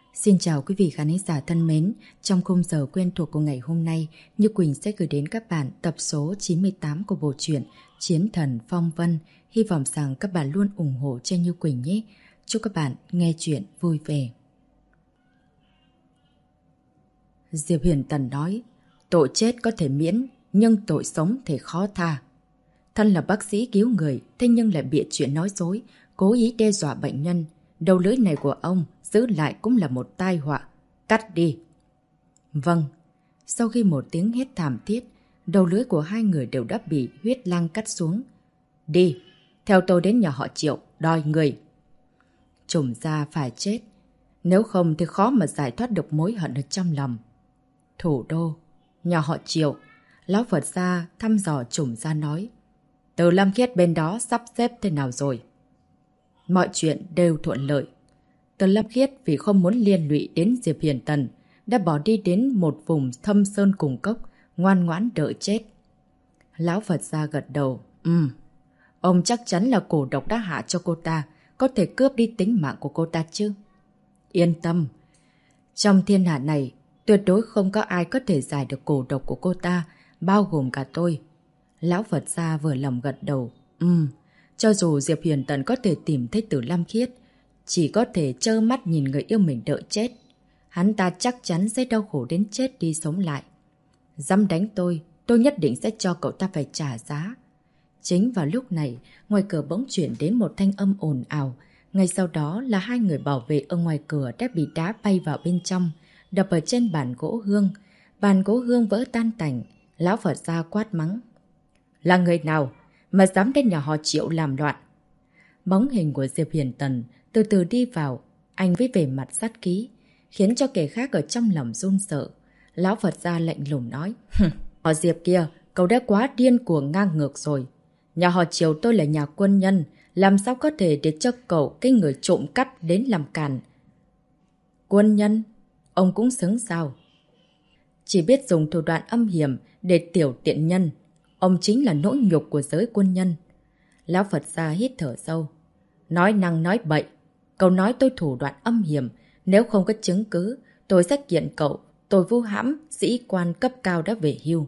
Xin chào quý vị khán giả thân mến. Trong khung giờ quen thuộc của ngày hôm nay, Như Quỳnh sẽ gửi đến các bạn tập số 98 của bộ truyện Chiến Thần Phong Vân. Hy vọng rằng các bạn luôn ủng hộ cho Như Quỳnh nhé. Chúc các bạn nghe chuyện vui vẻ. Diệp Huyền Tần nói, tội chết có thể miễn, nhưng tội sống thì khó tha. Thân là bác sĩ cứu người, thế nhưng lại bịa chuyện nói dối, cố ý đe dọa bệnh nhân. Đầu lưỡi này của ông giữ lại cũng là một tai họa. Cắt đi. Vâng. Sau khi một tiếng hét thảm thiết, đầu lưỡi của hai người đều đã bị huyết lang cắt xuống. Đi. Theo tôi đến nhà họ Triệu, đòi người. Trùm gia phải chết. Nếu không thì khó mà giải thoát được mối hận ở trong lòng. Thủ đô. Nhà họ Triệu. Lão Phật gia thăm dò Trùm gia nói. Từ Lâm Khiết bên đó sắp xếp thế nào rồi? Mọi chuyện đều thuận lợi. Từ Lâm Khiết vì không muốn liên lụy đến Diệp Hiền Tần, đã bỏ đi đến một vùng thâm sơn cùng cốc, ngoan ngoãn đợi chết. Lão Phật gia gật đầu. Ông chắc chắn là cổ độc đã hạ cho cô ta, có thể cướp đi tính mạng của cô ta chứ? Yên tâm. Trong thiên hạ này, tuyệt đối không có ai có thể giải được cổ độc của cô ta, bao gồm cả tôi. Lão Phật gia vừa lòng gật đầu. Cho dù Diệp Hiền Tần có thể tìm thấy Từ Lâm Khiết, chỉ có thể trơ mắt nhìn người yêu mình đợi chết. Hắn ta chắc chắn sẽ đau khổ đến chết đi sống lại. Dám đánh tôi nhất định sẽ cho cậu ta phải trả giá. Chính vào lúc này, ngoài cửa bỗng chuyển đến một thanh âm ồn ào. Ngay sau đó là hai người bảo vệ ở ngoài cửa đã bị đá bay vào bên trong, đập ở trên bàn gỗ hương. Bàn gỗ hương vỡ tan tành. Lão Phật gia quát mắng. Là người nào mà dám đến nhà họ Triệu làm loạn? Bóng hình của Diệp Hiền Tần từ từ đi vào, anh với vẻ mặt sát khí, khiến cho kẻ khác ở trong lòng run sợ. Lão Phật gia lạnh lùng nói, họ Diệp kia, cậu đã quá điên cuồng ngang ngược rồi. Nhà họ Triều tôi là nhà quân nhân, làm sao có thể để cho cậu cái người trộm cắp đến làm càn? Quân nhân? Ông cũng xứng sao? Chỉ biết dùng thủ đoạn âm hiểm để tiểu tiện nhân. Ông chính là nỗi nhục của giới quân nhân. Lão Phật gia hít thở sâu. Nói năng nói bậy. Cậu nói tôi thủ đoạn âm hiểm. Nếu không có chứng cứ, tôi sẽ kiện cậu. Tôi vu hãm, sĩ quan cấp cao đã về hưu.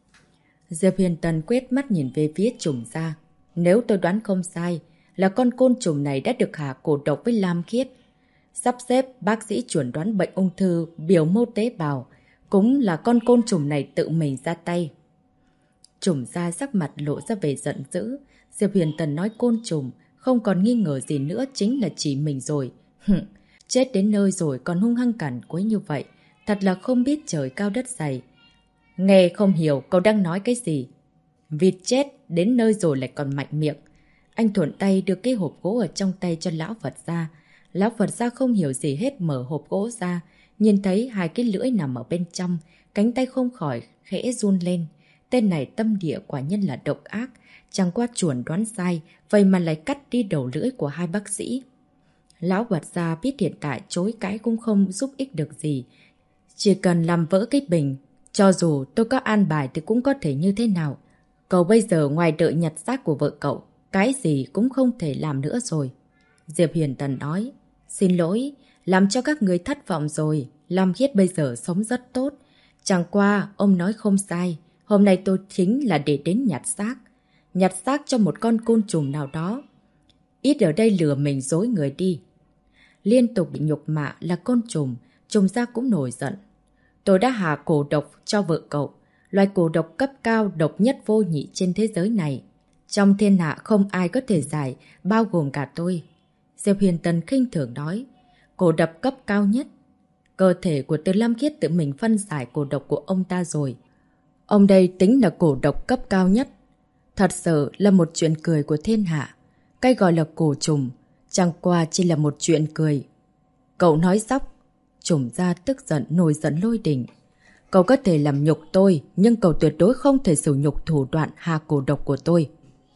Diệp Hiền Tần quét mắt nhìn về phía Trùm gia. Nếu tôi đoán không sai, là con côn trùng này đã được hạ cổ độc với Lam Khiết. Sắp xếp bác sĩ chuẩn đoán bệnh ung thư biểu mô tế bào. Cũng là con côn trùng này tự mình ra tay. Trùm gia sắc mặt lộ ra vẻ giận dữ. Diệp Huyền Tần nói côn trùng, không còn nghi ngờ gì nữa, chính là chỉ mình rồi. Chết đến nơi rồi còn hung hăng cản quấy như vậy. Thật là không biết trời cao đất dày. Nghe không hiểu cậu đang nói cái gì. Vịt chết đến nơi rồi lại còn mạnh miệng. Anh thuận tay đưa cái hộp gỗ ở trong tay cho lão Phật gia. Lão Phật gia không hiểu gì hết, mở hộp gỗ ra, nhìn thấy hai cái lưỡi nằm ở bên trong, cánh tay không khỏi khẽ run lên. Tên này tâm địa quả nhân là độc ác, chẳng qua chuẩn đoán sai, vậy mà lại cắt đi đầu lưỡi của hai bác sĩ. Lão Phật gia biết hiện tại chối cãi cũng không giúp ích được gì. Chỉ cần làm vỡ cái bình, cho dù tôi có an bài thì cũng có thể như thế nào. Cậu bây giờ ngoài đợi nhặt xác của vợ cậu, cái gì cũng không thể làm nữa rồi. Diệp Hiền Tần nói, xin lỗi, làm cho các người thất vọng rồi. Lam Khiết bây giờ sống rất tốt. Chẳng qua, ông nói không sai. Hôm nay tôi chính là để đến nhặt xác. Nhặt xác cho một con côn trùng nào đó. Ít ở đây lừa mình dối người đi. Liên tục bị nhục mạ là côn trùng, Trùm gia cũng nổi giận. Tôi đã hạ cổ độc cho vợ cậu. Loài cổ độc cấp cao độc nhất vô nhị trên thế giới này. Trong thiên hạ không ai có thể giải, bao gồm cả tôi. Diệp Huyền Tần khinh thường nói. Cổ độc cấp cao nhất. Cơ thể của Từ Lam Khiết tự mình phân giải cổ độc của ông ta rồi. Ông đây tính là cổ độc cấp cao nhất. Thật sự là một chuyện cười của thiên hạ. Cái gọi là cổ trùng, chẳng qua chỉ là một chuyện cười. Cậu nói dóc. Trùm gia tức giận, nổi giận lôi đình. Cậu có thể làm nhục tôi, nhưng cậu tuyệt đối không thể sử nhục thủ đoạn hạ cổ độc của tôi.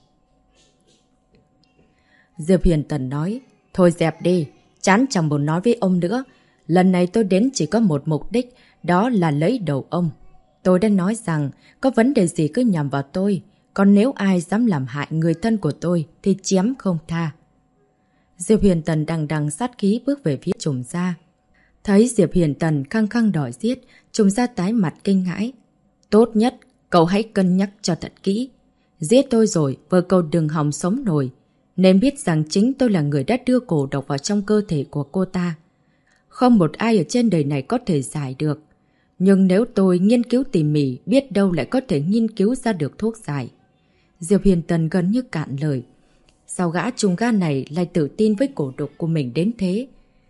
Diệp Hiền Tần nói, thôi dẹp đi, chán chẳng muốn nói với ông nữa. Lần này tôi đến chỉ có một mục đích, đó là lấy đầu ông. Tôi đã nói rằng, có vấn đề gì cứ nhằm vào tôi, còn nếu ai dám làm hại người thân của tôi thì chém không tha. Diệp Huyền Tần đằng đằng sát khí bước về phía Trùm gia. Thấy Diệp Hiền Tần khăng khăng đòi giết, Trùng Gia tái mặt kinh hãi. Tốt nhất, cậu hãy cân nhắc cho thật kỹ. Giết tôi rồi, vợ cậu đừng hòng sống nổi. Nên biết rằng chính tôi là người đã đưa cổ độc vào trong cơ thể của cô ta. Không một ai ở trên đời này có thể giải được. Nhưng nếu tôi nghiên cứu tỉ mỉ, biết đâu lại có thể nghiên cứu ra được thuốc giải. Diệp Hiền Tần gần như cạn lời. Sao gã trùng gan này lại tự tin với cổ độc của mình đến thế?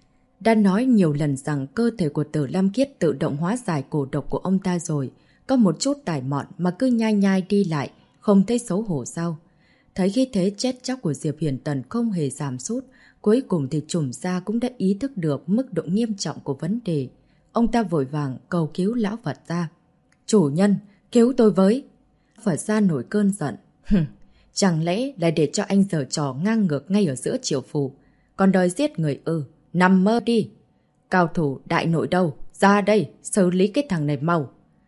Đã nói nhiều lần rằng cơ thể của Tử Lam Kiết tự động hóa giải cổ độc của ông ta rồi. Có một chút tài mọn mà cứ nhai nhai đi lại, không thấy xấu hổ sao? Thấy khí thế chết chóc của Diệp Hiền Tần không hề giảm sút, cuối cùng thì Trùng Gia cũng đã ý thức được mức độ nghiêm trọng của vấn đề. Ông ta vội vàng cầu cứu lão Phật gia. Chủ nhân, cứu tôi với! Phật gia nổi cơn giận. Chẳng lẽ lại để cho anh giở trò ngang ngược ngay ở giữa triều phù? Còn đòi giết người nằm mơ đi! Cao thủ đại nội đâu? Ra đây, xử lý cái thằng này mau!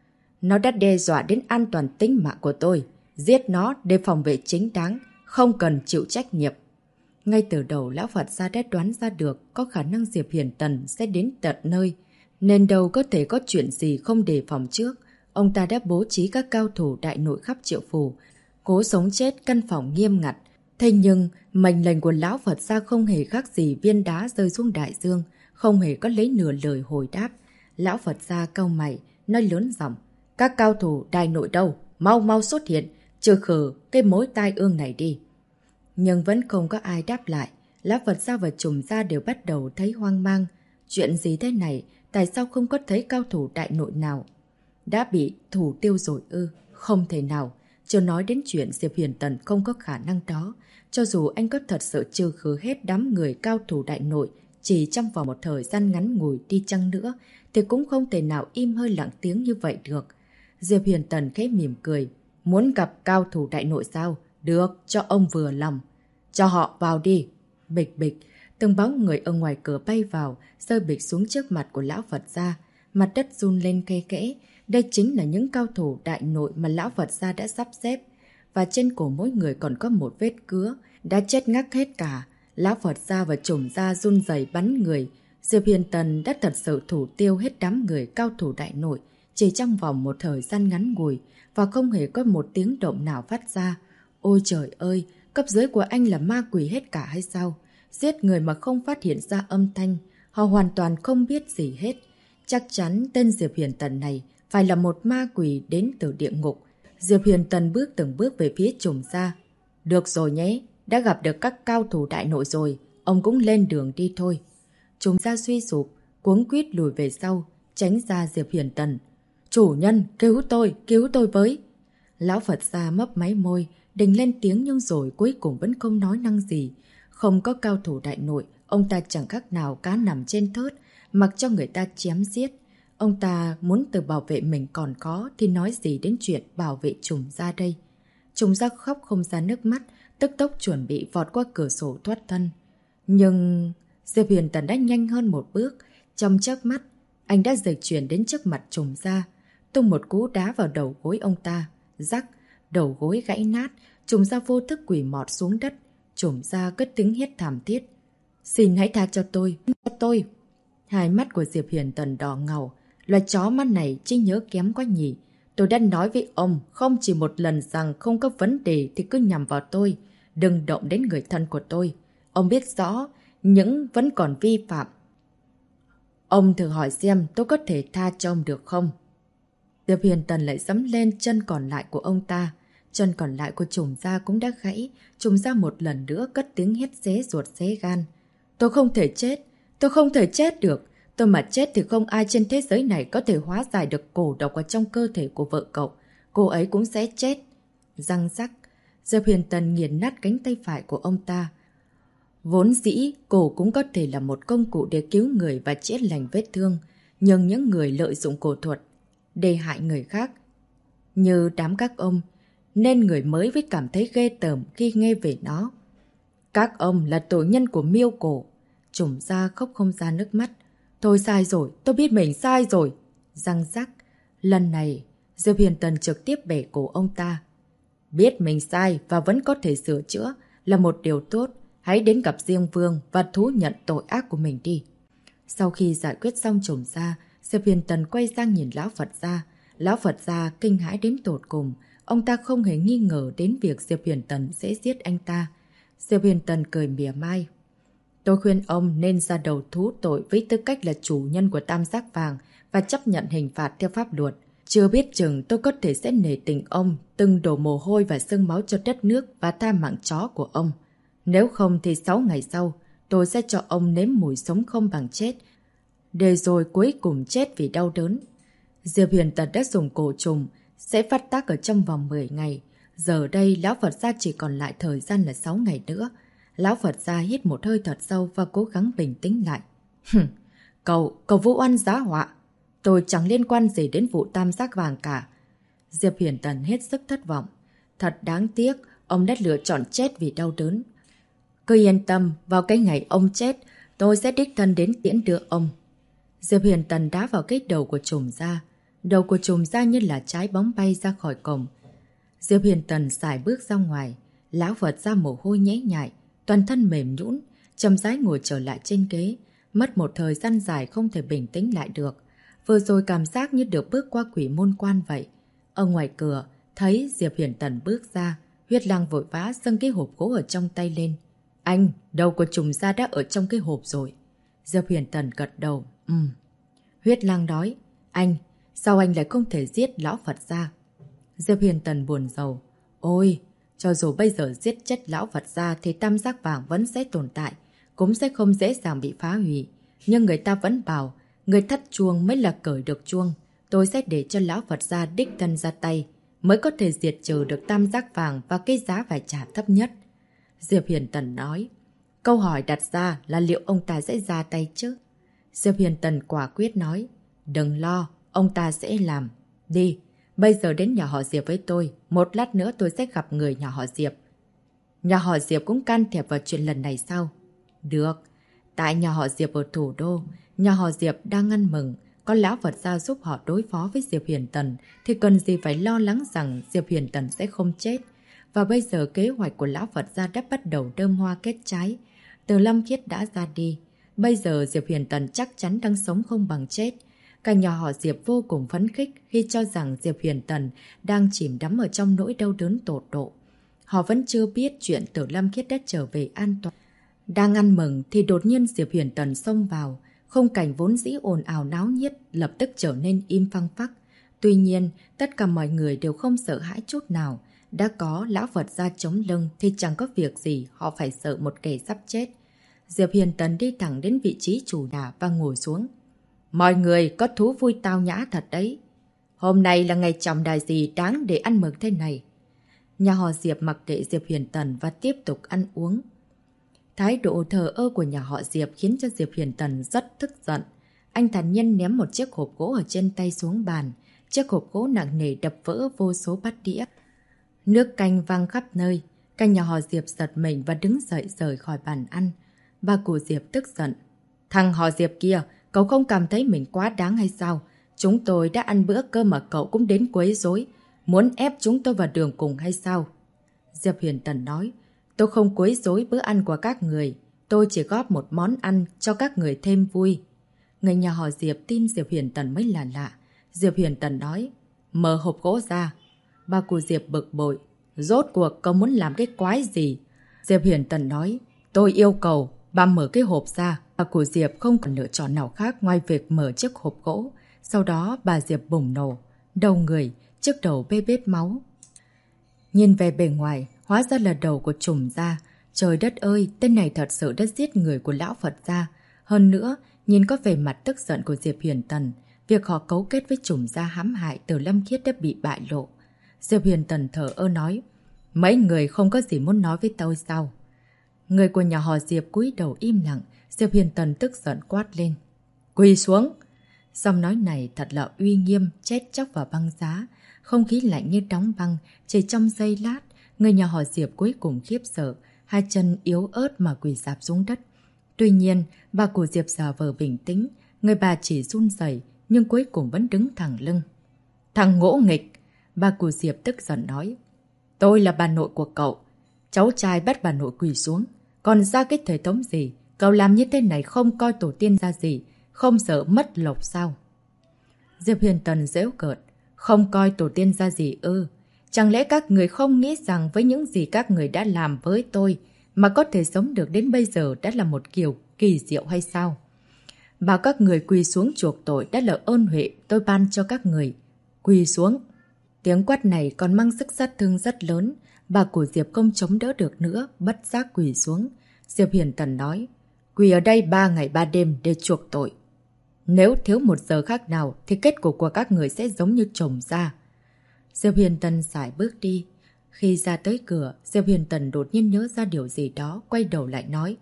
Nó đã đe dọa đến an toàn tính mạng của tôi. Giết nó để phòng vệ chính đáng, không cần chịu trách nhiệm. Ngay từ đầu lão Phật gia đã đoán ra được có khả năng Diệp Hiền Tần sẽ đến tận nơi, nên đâu có thể có chuyện gì không đề phòng trước. Ông ta đã bố trí các cao thủ đại nội khắp triệu phù, cố sống chết căn phòng nghiêm ngặt. Thế nhưng mệnh lệnh của lão Phật gia không hề khác gì viên đá rơi xuống đại dương, không hề có lấy nửa lời hồi đáp. Lão Phật gia cau mày, nói lớn giọng. Các cao thủ đại nội đâu? Mau mau xuất hiện, trừ khử cái mối tai ương này đi. Nhưng vẫn không có ai đáp lại. Lão Phật gia và Trùng Gia đều bắt đầu thấy hoang mang. Chuyện gì thế này? Tại sao không có thấy cao thủ đại nội nào? Đã bị thủ tiêu rồi ư? Không thể nào. Chưa nói đến chuyện Diệp Hiền Tần không có khả năng đó. Cho dù anh có thật sự trừ khử hết đám người cao thủ đại nội chỉ trong vòng một thời gian ngắn ngủi đi chăng nữa, thì cũng không thể nào im hơi lặng tiếng như vậy được. Diệp Hiền Tần khẽ mỉm cười. Muốn gặp cao thủ đại nội sao? Được, cho ông vừa lòng. Cho họ vào đi. Bịch bịch, từng bóng người ở ngoài cửa bay vào, rơi bịch xuống trước mặt của lão Phật gia. Mặt đất run lên khe khẽ. Đây chính là những cao thủ đại nội mà lão Phật gia đã sắp xếp. Và trên cổ mỗi người còn có một vết cứa, đã chết ngắc hết cả. Lão Phật gia và Trùng Gia run rẩy bắn người. Diệp Hiền Tần đã thật sự thủ tiêu hết đám người cao thủ đại nội, chỉ trong vòng một thời gian ngắn ngủi, và không hề có một tiếng động nào phát ra. Ôi trời ơi, cấp dưới của anh là ma quỷ hết cả hay sao? Giết người mà không phát hiện ra âm thanh, họ hoàn toàn không biết gì hết. Chắc chắn tên Diệp Hiền Tần này phải là một ma quỷ đến từ địa ngục. Diệp Hiền Tần bước từng bước về phía Trùng Gia. Được rồi nhé, đã gặp được các cao thủ đại nội rồi, ông cũng lên đường đi thôi. Trùng Gia suy sụp, cuống quýt lùi về sau, tránh ra Diệp Hiền Tần. Chủ nhân, cứu tôi với. Lão Phật gia mấp máy môi, định lên tiếng nhưng rồi cuối cùng vẫn không nói năng gì. Không có cao thủ đại nội, ông ta chẳng khác nào cá nằm trên thớt, mặc cho người ta chém giết. Ông ta muốn tự bảo vệ mình còn có thì nói gì đến chuyện bảo vệ Trùng Gia đây. Trùng Gia khóc không ra nước mắt, tức tốc chuẩn bị vọt qua cửa sổ thoát thân. Nhưng Diệp Hiền Tần đã nhanh hơn một bước. Trong chớp mắt, anh đã dịch chuyển đến trước mặt Trùng Gia, tung một cú đá vào đầu gối ông ta. Rắc, đầu gối gãy nát, Trùng Gia vô thức quỳ mọt xuống đất. Trùng Gia cất tiếng hét thảm thiết. Xin hãy tha cho tôi. Hai mắt của Diệp Hiền Tần đỏ ngầu. Loài chó mắt này trí nhớ kém quá nhỉ. Tôi đã nói với ông không chỉ một lần rằng không có vấn đề thì cứ nhằm vào tôi. Đừng động đến người thân của tôi. Ông biết rõ, những vẫn còn vi phạm. Ông thử hỏi xem tôi có thể tha cho ông được không? Diệp Hiền Tần lại giẫm lên chân còn lại của ông ta. Chân còn lại của Trùng Gia cũng đã gãy. Trùng Gia một lần nữa cất tiếng hét xé ruột xé gan. Tôi không thể chết được. Tôi mà chết thì không ai trên thế giới này có thể hóa giải được cổ độc ở trong cơ thể của vợ cậu. Cô ấy cũng sẽ chết. Răng rắc, Diệp Hiền Tần nghiền nát cánh tay phải của ông ta. Vốn dĩ, cổ cũng có thể là một công cụ để cứu người và chữa lành vết thương. Nhưng những người lợi dụng cổ thuật để hại người khác, như đám các ông, nên người mới mới cảm thấy ghê tởm khi nghe về nó. Các ông là tổ nhân của miêu cổ. Trùng Gia khóc không ra nước mắt. Tôi sai rồi, tôi biết mình sai rồi. Răng rắc, lần này Diệp Hiền Tần trực tiếp bẻ cổ ông ta. Biết mình sai và vẫn có thể sửa chữa là một điều tốt. Hãy đến gặp Diêm Vương và thú nhận tội ác của mình đi. Sau khi giải quyết xong Trùm Gia, Diệp Huyền Tần quay sang nhìn Lão Phật Gia. Lão Phật Gia kinh hãi đến tột cùng. Ông ta không hề nghi ngờ đến việc Diệp Huyền Tần sẽ giết anh ta. Diệp Huyền Tần cười mỉa mai. Tôi khuyên ông nên ra đầu thú tội với tư cách là chủ nhân của Tam Giác Vàng và chấp nhận hình phạt theo pháp luật. Chưa biết chừng tôi có thể sẽ nể tình ông, từng đổ mồ hôi và xương máu cho đất nước và tha mạng chó của ông. Nếu không thì 6 ngày sau, tôi sẽ cho ông nếm mùi sống không bằng chết, để rồi cuối cùng chết vì đau đớn. Diệp Huyền Tần đã dùng cổ trùng, sẽ phát tác ở trong vòng 10 ngày. Giờ đây, Lão Phật Gia chỉ còn lại thời gian là 6 ngày nữa. Lão Phật Gia hít một hơi thật sâu và cố gắng bình tĩnh lại. Cậu vu oan giá họa. Tôi chẳng liên quan gì đến vụ Tam Giác Vàng cả. Diệp Huyền Tần hết sức thất vọng. Thật đáng tiếc, ông đã lựa chọn chết vì đau đớn. Cứ yên tâm, vào cái ngày ông chết, tôi sẽ đích thân đến tiễn đưa ông. Diệp Huyền Tần đá vào cái đầu của Trùm Gia. Đầu của Trùm Gia như là trái bóng bay ra khỏi cổng. Diệp Huyền Tần xài bước ra ngoài. Lão Phật Gia mồ hôi nhễ nhại, toàn thân mềm nhũn, chậm rãi ngồi trở lại trên ghế. Mất một thời gian dài không thể bình tĩnh lại được. Vừa rồi cảm giác như được bước qua quỷ môn quan vậy. Ở ngoài cửa, thấy Diệp Huyền Tần bước ra, Huyết Lang vội vã dâng cái hộp gỗ ở trong tay lên. Anh, đầu của Trùm Gia đã ở trong cái hộp rồi. Diệp Huyền Tần gật đầu. Huyết Lang nói. Anh, sao anh lại không thể giết Lão Phật Gia? Diệp Huyền Tần buồn rầu. Ôi, cho dù bây giờ giết chết Lão Phật Gia thì Tam Giác Vàng vẫn sẽ tồn tại, cũng sẽ không dễ dàng bị phá hủy. Nhưng người ta vẫn bảo, người thắt chuông mới là cởi được chuông. Tôi sẽ để cho Lão Phật Gia đích thân ra tay, mới có thể diệt trừ được Tam Giác Vàng và cái giá phải trả thấp nhất. Diệp Huyền Tần nói. Câu hỏi đặt ra là liệu ông ta sẽ ra tay chứ? Diệp Huyền Tần quả quyết nói. Đừng lo, ông ta sẽ làm. Đi, bây giờ đến nhà họ Diệp với tôi. Một lát nữa tôi sẽ gặp người nhà họ Diệp. Nhà họ Diệp cũng can thiệp vào chuyện lần này sao? Được. Tại nhà họ Diệp ở thủ đô, nhà họ Diệp đang ăn mừng. Có Lão Phật Gia giúp họ đối phó với Diệp Huyền Tần thì cần gì phải lo lắng rằng Diệp Huyền Tần sẽ không chết. Và bây giờ kế hoạch của Lão Phật Gia đã bắt đầu đơm hoa kết trái. Từ Lâm Khiết đã ra đi. Bây giờ Diệp Huyền Tần chắc chắn đang sống không bằng chết. Cả nhà họ Diệp vô cùng phấn khích khi cho rằng Diệp Huyền Tần đang chìm đắm ở trong nỗi đau đớn tột độ. Họ vẫn chưa biết chuyện Từ Lâm Khiết đã trở về an toàn. Đang ăn mừng thì đột nhiên Diệp Huyền Tần xông vào. Khung cảnh vốn dĩ ồn ào náo nhiệt lập tức trở nên im phăng phắc. Tuy nhiên, tất cả mọi người đều không sợ hãi chút nào. Đã có Lão Phật Gia chống lưng thì chẳng có việc gì họ phải sợ một kẻ sắp chết. Diệp Huyền Tần đi thẳng đến vị trí chủ nhà và ngồi xuống. Mọi người có thú vui tao nhã thật đấy. Hôm nay là ngày trọng đại gì đáng để ăn mừng thế này? Nhà họ Diệp mặc kệ Diệp Huyền Tần và tiếp tục ăn uống. Thái độ thờ ơ của nhà họ Diệp khiến cho Diệp Huyền Tần rất tức giận. Anh thản nhiên ném một chiếc hộp gỗ ở trên tay xuống bàn. Chiếc hộp gỗ nặng nề đập vỡ vô số bát đĩa. Nước canh văng khắp nơi. Cả nhà họ Diệp giật mình và đứng dậy rời khỏi bàn ăn. Bà cụ Diệp tức giận. Thằng họ Diệp kia, cậu không cảm thấy mình quá đáng hay sao? Chúng tôi đã ăn bữa cơm mà cậu cũng đến quấy rối. Muốn ép chúng tôi vào đường cùng hay sao? Diệp Huyền Tần nói. Tôi không quấy rối bữa ăn của các người. Tôi chỉ góp một món ăn cho các người thêm vui. Người nhà họ Diệp tin Diệp Huyền Tần mới là lạ. Diệp Huyền Tần nói. Mở hộp gỗ ra. Bà cụ Diệp bực bội. Rốt cuộc cậu muốn làm cái quái gì? Diệp Huyền Tần nói. Tôi yêu cầu bà mở cái hộp ra. Bà cụ Diệp không còn lựa chọn nào khác ngoài việc mở chiếc hộp gỗ. Sau đó bà Diệp bùng nổ. Đầu người, chiếc đầu bê bết máu. Nhìn về bề ngoài, hóa ra là đầu của Trùm Gia. Trời đất ơi, tên này thật sự đã giết người của Lão Phật Gia. Hơn nữa, nhìn có vẻ mặt tức giận của Diệp Huyền Tần. Việc họ cấu kết với Trùm Gia hãm hại Từ Lâm Khiết đã bị bại lộ. Diệp Huyền Tần thở ơ nói. Mấy người không có gì muốn nói với tôi sao? Người của nhà họ Diệp cúi đầu im lặng. Diệp Huyền Tần tức giận quát lên. Quỳ xuống! Giọng nói này thật là uy nghiêm, chết chóc vào băng giá. Không khí lạnh như đóng băng. Chỉ trong giây lát, người nhà họ Diệp cuối cùng khiếp sợ. Hai chân yếu ớt mà quỳ rạp xuống đất. Tuy nhiên, bà của Diệp giả vờ bình tĩnh. Người bà chỉ run rẩy nhưng cuối cùng vẫn đứng thẳng lưng. Thằng ngỗ nghịch! Bà của Diệp tức giận nói. Tôi là bà nội của cậu. Cháu trai bắt bà nội quỳ xuống. Còn ra cái thể thống gì? Cậu làm như thế này không coi tổ tiên ra gì. không sợ mất lộc sao? Diệp Huyền Tần giễu cợt, không coi tổ tiên ra gì ư? Chẳng lẽ các người không nghĩ rằng với những gì các người đã làm với tôi mà có thể sống được đến bây giờ đã là một kiểu kỳ diệu hay sao? Bảo các người quỳ xuống chuộc tội đã là ơn huệ tôi ban cho các người. Quỳ xuống. Tiếng quát này còn mang sức sát thương rất lớn. Bà của Diệp không chống đỡ được nữa, bất giác quỳ xuống. Diệp Huyền Tần nói, quỳ ở đây 3 ngày 3 đêm để chuộc tội. Nếu thiếu 1 giờ khác nào thì kết cục của các người sẽ giống như chồng ra. Diệp Huyền Tần sải bước đi. Khi ra tới cửa, Diệp Huyền Tần đột nhiên nhớ ra điều gì đó, quay đầu lại nói.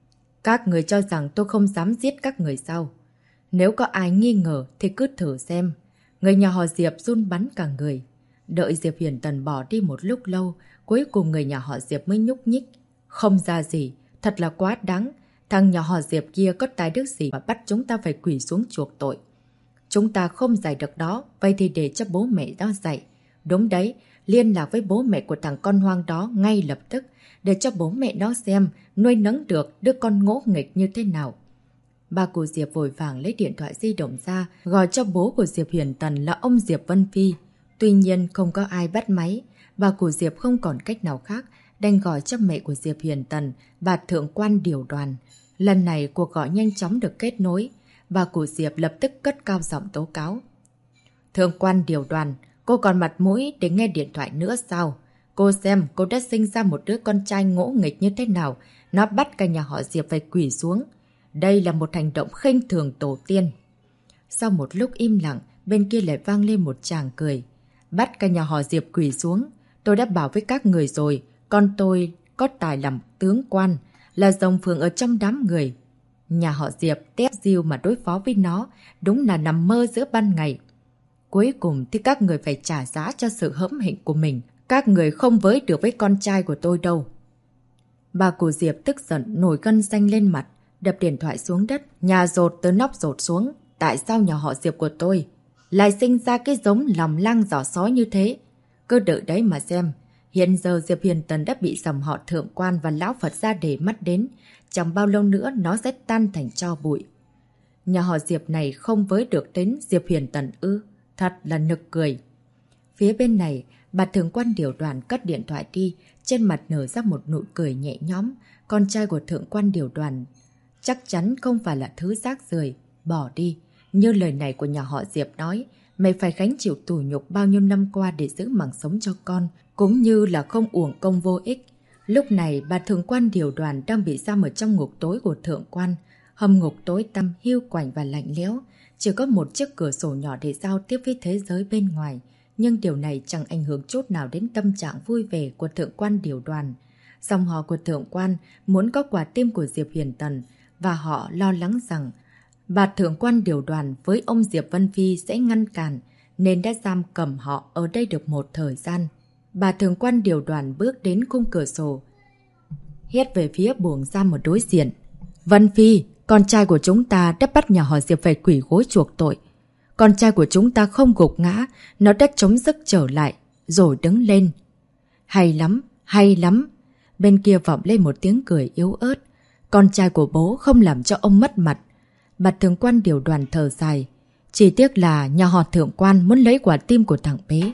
Các người cho rằng tôi không dám giết các người sao? Nếu có ai nghi ngờ thì cứ thử xem. Người nhà họ Diệp run bắn cả người. Đợi Diệp Huyền Tần bỏ đi một lúc lâu, cuối cùng người nhà họ Diệp mới nhúc nhích. Không ra gì, thật là quá đáng. Thằng nhà họ Diệp kia có tài đức gì mà bắt chúng ta phải quỳ xuống chuộc tội. Chúng ta không dạy được đó, vậy thì để cho bố mẹ đó dạy. Đúng đấy, liên lạc với bố mẹ của thằng con hoang đó ngay lập tức, để cho bố mẹ nó xem nuôi nấng được đứa con ngỗ nghịch như thế nào. Bà của Diệp vội vàng lấy điện thoại di động ra, gọi cho bố của Diệp Huyền Tần là ông Diệp Vân Phi. Tuy nhiên không có ai bắt máy, bà của Diệp không còn cách nào khác, đành gọi cho mẹ của Diệp Huyền Tần, bà thượng quan điều đoàn. Lần này cuộc gọi nhanh chóng được kết nối, bà của Diệp lập tức cất cao giọng tố cáo. Thượng quan điều đoàn, cô còn mặt mũi để nghe điện thoại nữa sao? Cô xem cô đã sinh ra một đứa con trai ngỗ nghịch như thế nào, nó bắt cả nhà họ Diệp phải quỳ xuống. Đây là một hành động khinh thường tổ tiên. Sau một lúc im lặng, bên kia lại vang lên một tràng cười. Bắt cả nhà họ Diệp quỳ xuống. Tôi đã bảo với các người rồi, con tôi có tài làm tướng quan, là rồng phượng ở trong đám người. Nhà họ Diệp tép diêu mà đối phó với nó, đúng là nằm mơ giữa ban ngày. Cuối cùng thì các người phải trả giá cho sự hãm hịnh của mình. Các người không với được với con trai của tôi đâu. Bà của Diệp tức giận nổi gân xanh lên mặt, đập điện thoại xuống đất, nhà rột từ nóc rột xuống. Tại sao nhà họ Diệp của tôi lại sinh ra cái giống lòng lang giỏ sói như thế? Cứ đợi đấy mà xem. Hiện giờ Diệp Huyền Tần đã bị dòng họ thượng quan và lão Phật ra để mắt đến. Chẳng bao lâu nữa nó sẽ tan thành tro bụi. Nhà họ Diệp này không với được đến Diệp Huyền Tần ư? Thật là nực cười. Phía bên này, bà thượng quan điều đoàn cất điện thoại đi, trên mặt nở ra một nụ cười nhẹ nhõm. Con trai của thượng quan điều đoàn chắc chắn không phải là thứ rác rưởi, bỏ đi. Như lời này của nhà họ Diệp nói, mày phải gánh chịu tủi nhục bao nhiêu năm qua để giữ mạng sống cho con, cũng như là không uổng công vô ích. Lúc này, bà thượng quan điều đoàn đang bị giam ở trong ngục tối của thượng quan. Hầm ngục tối tăm, hiu quạnh và lạnh lẽo. Chỉ có một chiếc cửa sổ nhỏ để giao tiếp với thế giới bên ngoài. Nhưng điều này chẳng ảnh hưởng chút nào đến tâm trạng vui vẻ của thượng quan điều đoàn. Dòng họ của thượng quan muốn có quả tim của Diệp Huyền Tần, và họ lo lắng rằng bà thượng quan điều đoàn với ông Diệp Vân Phi sẽ ngăn cản, nên đã giam cầm họ ở đây được một thời gian. Bà thượng quan điều đoàn bước đến khung cửa sổ, hét về phía buồng giam ở đối diện. Vân Phi, con trai của chúng ta đã bắt nhà họ Diệp phải quỳ gối chuộc tội. Con trai của chúng ta không gục ngã, nó đã chống giấc trở lại, rồi đứng lên. Hay lắm, hay lắm. Bên kia vọng lên một tiếng cười yếu ớt. Con trai của bố không làm cho ông mất mặt. Bà thượng quan điều đoàn thở dài. Chỉ tiếc là nhà họ thượng quan muốn lấy quả tim của thằng bé.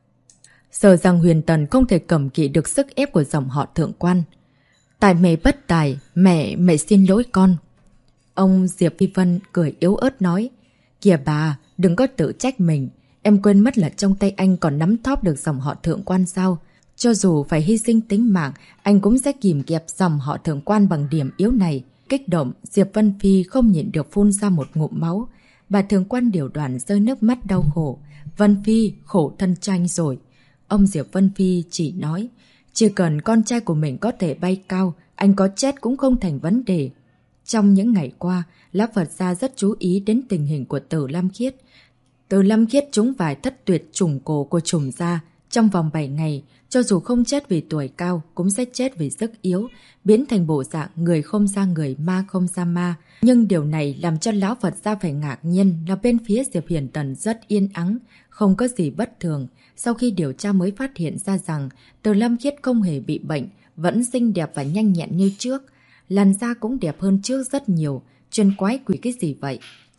Sợ rằng Huyền Tần không thể cầm kỵ được sức ép của dòng họ thượng quan. Tại mẹ bất tài, mẹ xin lỗi con. Ông Diệp Phi Vân cười yếu ớt nói. Kìa bà, đừng có tự trách mình. Em quên mất là trong tay anh còn nắm thóp được dòng họ thượng quan sao. Cho dù phải hy sinh tính mạng, anh cũng sẽ kìm kẹp dòng họ thượng quan bằng điểm yếu này. Kích động, Diệp Vân Phi không nhịn được phun ra một ngụm máu. Bà thượng quan điều đoàn rơi nước mắt đau khổ. Vân Phi khổ thân tranh rồi. Ông Diệp Vân Phi chỉ nói, chỉ cần con trai của mình có thể bay cao, anh có chết cũng không thành vấn đề. Trong những ngày qua, Lão Phật gia rất chú ý đến tình hình của Từ Lam Khiết. Từ Lam Khiết trúng vài thất tuyệt trùng cổ của trùng gia. Trong vòng 7 ngày, cho dù không chết vì tuổi cao, cũng sẽ chết vì sức yếu, biến thành bộ dạng người không ra người, ma không ra ma. Nhưng điều này làm cho Lão Phật gia phải ngạc nhiên là bên phía Diệp Huyền Tần rất yên ắng, không có gì bất thường. Sau khi điều tra mới phát hiện ra rằng Từ Lam Khiết không hề bị bệnh, vẫn xinh đẹp và nhanh nhẹn như trước. Làn da cũng đẹp hơn trước rất nhiều. Chuyên quái quỷ cái gì vậy?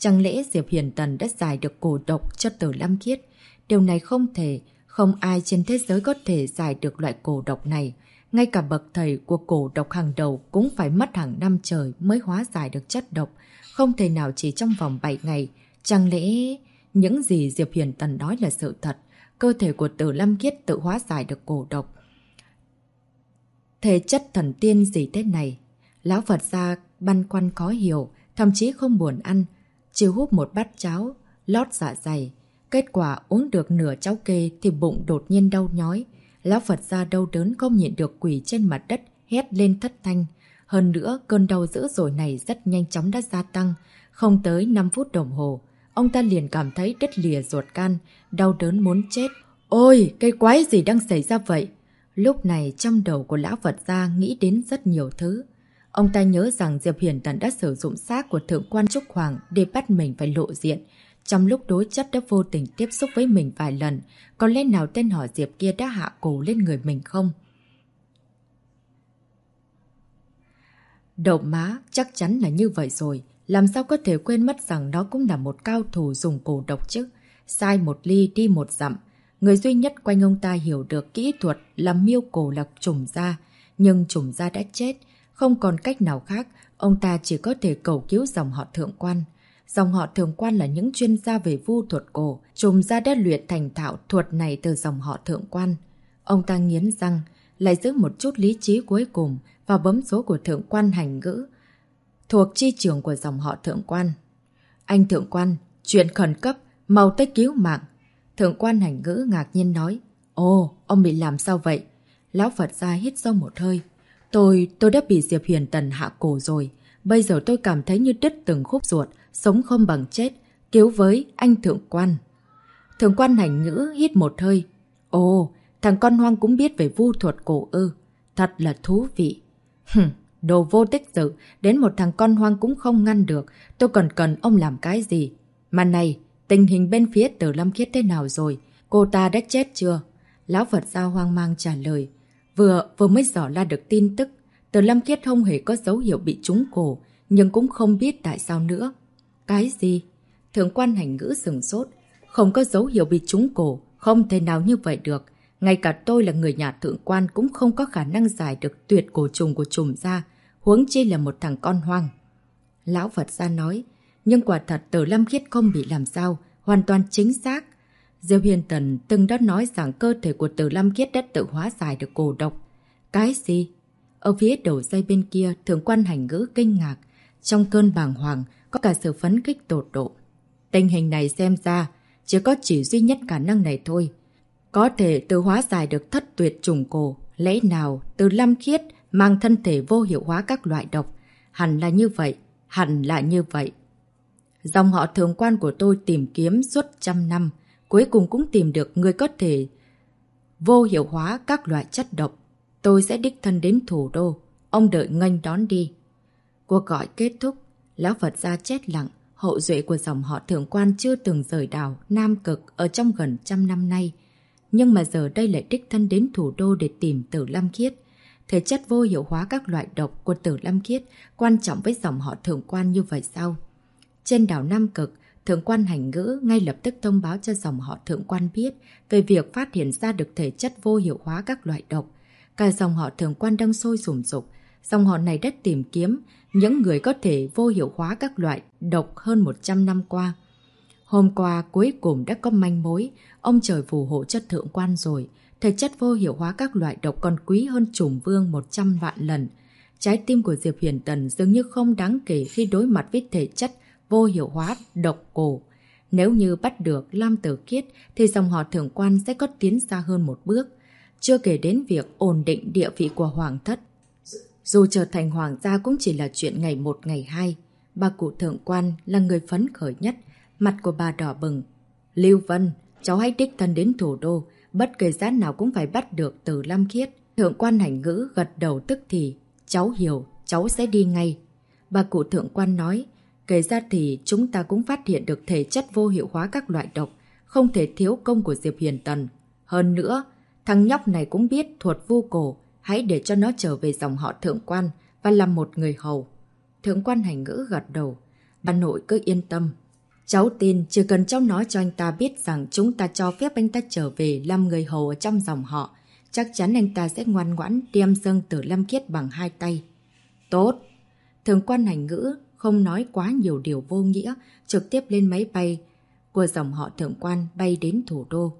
Chẳng lẽ Diệp Hiền Tần đã giải được cổ độc cho Tử Lam Khiết? Điều này không thể, không ai trên thế giới có thể giải được loại cổ độc này. Ngay cả bậc thầy của cổ độc hàng đầu cũng phải mất hàng năm trời mới hóa giải được chất độc. Không thể nào chỉ trong vòng 7 ngày. Chẳng lẽ những gì Diệp Hiền Tần nói là sự thật? Cơ thể của Tử Lam Khiết tự hóa giải được cổ độc. Thể chất thần tiên gì thế này? Lão Phật gia băn khoăn khó hiểu, thậm chí không buồn ăn. Chỉ húp một bát cháo, lót dạ dày. Kết quả uống được nửa cháo kê thì bụng đột nhiên đau nhói. Lão Phật gia đau đớn không nhịn được quỳ trên mặt đất, hét lên thất thanh. Hơn nữa, cơn đau dữ dội này rất nhanh chóng đã gia tăng. Không tới 5 phút đồng hồ, ông ta liền cảm thấy đứt lìa ruột gan, đau đớn muốn chết. Ôi, cái quái gì đang xảy ra vậy? Lúc này trong đầu của Lão Phật gia nghĩ đến rất nhiều thứ. Ông ta nhớ rằng Diệp Hiền Tần đã sử dụng xác của Thượng quan Trúc Hoàng để bắt mình phải lộ diện. Trong lúc đối chất đã vô tình tiếp xúc với mình vài lần, có lẽ nào tên họ Diệp kia đã hạ cổ lên người mình không? Đậu má, chắc chắn là như vậy rồi. Làm sao có thể quên mất rằng nó cũng là một cao thủ dùng cổ độc chứ? Sai một ly đi một dặm. Người duy nhất quanh ông ta hiểu được kỹ thuật là miêu cổ là Trùng Gia. Nhưng Trùng Gia đã chết. Không còn cách nào khác, ông ta chỉ có thể cầu cứu dòng họ Thượng quan. Dòng họ Thượng quan là những chuyên gia về vu thuật cổ. Trùng Gia đã luyện thành thạo thuật này từ dòng họ Thượng quan. Ông ta nghiến răng, lại giữ một chút lý trí cuối cùng và bấm số của Thượng quan Hành Ngữ, thuộc chi trưởng của dòng họ Thượng quan. Anh Thượng quan, chuyện khẩn cấp, mau tới cứu mạng. Thượng quan Hành Ngữ ngạc nhiên nói. Ồ, ông bị làm sao vậy? Lão Phật gia hít sâu một hơi. Tôi đã bị Diệp Hiền Tần hạ cổ rồi. Bây giờ tôi cảm thấy như đứt từng khúc ruột, sống không bằng chết. Cứu với anh Thượng quan. Thượng quan Hành Ngữ hít một hơi. Ồ, thằng con hoang cũng biết về vu thuật cổ ư. Thật là thú vị. Đồ vô tích sự, đến một thằng con hoang cũng không ngăn được. Tôi còn cần ông làm cái gì? Mà này, tình hình bên phía Tử Lam Khiết thế nào rồi? Cô ta đã chết chưa? Lão Phật gia hoang mang trả lời. Vừa mới dò la được tin tức. Tử Lam Khiết không hề có dấu hiệu bị trúng cổ, nhưng cũng không biết tại sao nữa. Cái gì? Thượng quan Hành Ngữ sửng sốt. Không có dấu hiệu bị trúng cổ, không thể nào như vậy được. Ngay cả tôi là người nhà Thượng quan cũng không có khả năng giải được tuyệt cổ trùng của Trùng Gia, huống chi là một thằng con hoang. Lão Phật gia nói, nhưng quả thật Tử Lam Khiết không bị làm sao, hoàn toàn chính xác. Diệp Hiền Tần từng đã nói rằng cơ thể của Tử Lam Khiết đã tự hóa giải được cổ độc. Cái gì? Ở phía đầu dây bên kia, Thượng quan Hành Ngữ kinh ngạc. Trong cơn bàng hoàng, có cả sự phấn khích tột độ. Tình hình này xem ra, chỉ duy nhất khả năng này thôi. Có thể tự hóa giải được thất tuyệt trùng cổ. Lẽ nào Tử Lam Khiết mang thân thể vô hiệu hóa các loại độc? Hẳn là như vậy, hẳn là như vậy. Dòng họ Thượng quan của tôi tìm kiếm suốt 100 năm, cuối cùng cũng tìm được người có thể vô hiệu hóa các loại chất độc. Tôi sẽ đích thân đến thủ đô, ông đợi nghênh đón đi. Cuộc gọi kết thúc, Lão Phật gia chết lặng. Hậu duệ của dòng họ Thượng quan chưa từng rời đảo Nam Cực ở trong gần 100 năm nay. Nhưng mà giờ đây lại đích thân đến thủ đô để tìm Tử Lam Khiết. Thể chất vô hiệu hóa các loại độc của Tử Lam Khiết quan trọng với dòng họ Thượng quan như vậy sao? Trên đảo Nam Cực, Thượng quan Hành Ngữ ngay lập tức thông báo cho dòng họ Thượng quan biết về việc phát hiện ra được thể chất vô hiệu hóa các loại độc. Cả dòng họ Thượng quan đang sôi sùng sục. Dòng họ này đã tìm kiếm những người có thể vô hiệu hóa các loại độc hơn 100 năm qua. Hôm qua cuối cùng đã có manh mối, ông trời phù hộ cho Thượng quan rồi. Thể chất vô hiệu hóa các loại độc còn quý hơn Trùng Vương 100 vạn lần. Trái tim của Diệp Hiền Tần dường như không đáng kể khi đối mặt với thể chất vô hiệu hóa độc cổ. Nếu như bắt được Lam Tử Khiết thì dòng họ Thượng quan sẽ có tiến xa hơn một bước. Chưa kể đến việc ổn định địa vị của Hoàng thất. Dù trở thành hoàng gia cũng chỉ là chuyện ngày một ngày hai. Bà cụ Thượng quan là người phấn khởi nhất. Mặt của bà đỏ bừng. Lưu Vân, cháu hãy đích thân đến thủ đô. Bất kể giá nào cũng phải bắt được Tử Lam Khiết. Thượng quan Hành Ngữ gật đầu tức thì. Cháu hiểu, cháu sẽ đi ngay. Bà cụ Thượng quan nói. Kể ra thì chúng ta cũng phát hiện được thể chất vô hiệu hóa các loại độc. Không thể thiếu công của Diệp Hiền Tần. Hơn nữa, thằng nhóc này cũng biết thuật vu cổ. Hãy để cho nó trở về dòng họ Thượng quan và làm một người hầu. Thượng quan Hành Ngữ gật đầu. Bà nội cứ yên tâm. Cháu tin chỉ cần cháu nói cho anh ta biết rằng chúng ta cho phép anh ta trở về làm người hầu ở trong dòng họ, chắc chắn anh ta sẽ ngoan ngoãn đem dâng Tử Lâm Khiết bằng hai tay. Tốt! Thượng quan Hành Ngữ không nói quá nhiều điều vô nghĩa, trực tiếp lên máy bay của dòng họ Thượng quan bay đến thủ đô.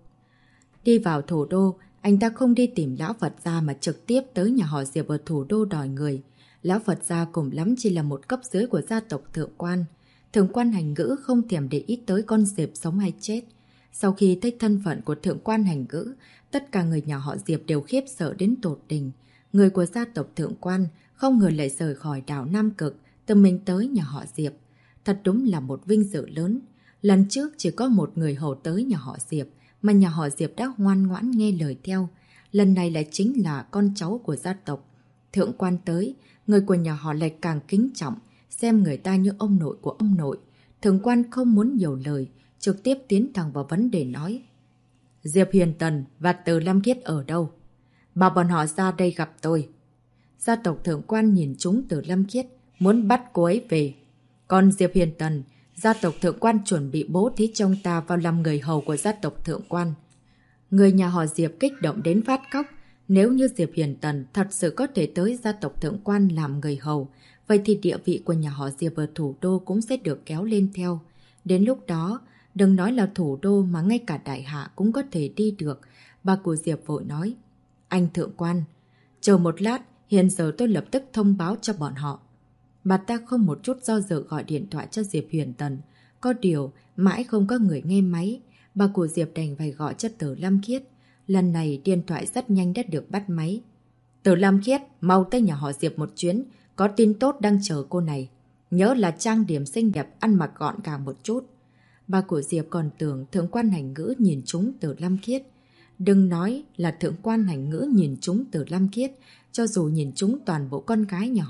Đi vào thủ đô, anh ta không đi tìm Lão Phật gia mà trực tiếp tới nhà họ Diệp ở thủ đô đòi người. Lão Phật gia cùng lắm chỉ là một cấp dưới của gia tộc Thượng quan. Thượng quan Hành Ngữ không thèm để ý tới con Diệp sống hay chết. Sau khi thấy thân phận của Thượng quan Hành Ngữ, tất cả người nhà họ Diệp đều khiếp sợ đến tột đỉnh. Người của gia tộc Thượng quan không ngờ lại rời khỏi đảo Nam Cực, tự mình tới nhà họ Diệp. Thật đúng là một vinh dự lớn. Lần trước chỉ có một người hầu tới nhà họ Diệp, mà nhà họ Diệp đã ngoan ngoãn nghe lời theo. Lần này lại chính là con cháu của gia tộc. Thượng quan tới, người của nhà họ lại càng kính trọng, xem người ta như ông nội của ông nội. Thượng quan không muốn nhiều lời, trực tiếp tiến thẳng vào vấn đề nói. Diệp Huyền Tần và Từ Lâm Khiết ở đâu? Bảo bọn họ ra đây gặp tôi. Gia tộc Thượng quan nhìn chúng Từ Lâm Khiết, muốn bắt cô ấy về. Còn Diệp Huyền Tần, gia tộc Thượng quan chuẩn bị bố thí trong ta vào làm người hầu của gia tộc Thượng quan. Người nhà họ Diệp kích động đến phát khóc. Nếu như Diệp Huyền Tần thật sự có thể tới gia tộc Thượng quan làm người hầu, vậy thì địa vị của nhà họ Diệp ở thủ đô cũng sẽ được kéo lên theo. Đến lúc đó, đừng nói là thủ đô mà ngay cả đại hạ cũng có thể đi được. Bà của Diệp vội nói. Anh Thượng quan, chờ một lát, hiện giờ tôi lập tức thông báo cho bọn họ. Bà ta không một chút do dự gọi điện thoại cho Diệp Huyền Tần. Có điều, mãi không có người nghe máy. Bà của Diệp đành phải gọi cho Từ Lâm Khiết. Lần này điện thoại rất nhanh đã được bắt máy. Từ Lâm Khiết, mau tới nhà họ Diệp một chuyến. Có tin tốt đang chờ cô này. Nhớ là trang điểm xinh đẹp, ăn mặc gọn gàng một chút. Bà của Diệp còn tưởng Thượng quan Hành Ngữ nhìn trúng Từ Lâm Khiết. Đừng nói là Thượng quan Hành Ngữ nhìn trúng Từ Lâm Khiết. Cho dù nhìn trúng toàn bộ con gái nhà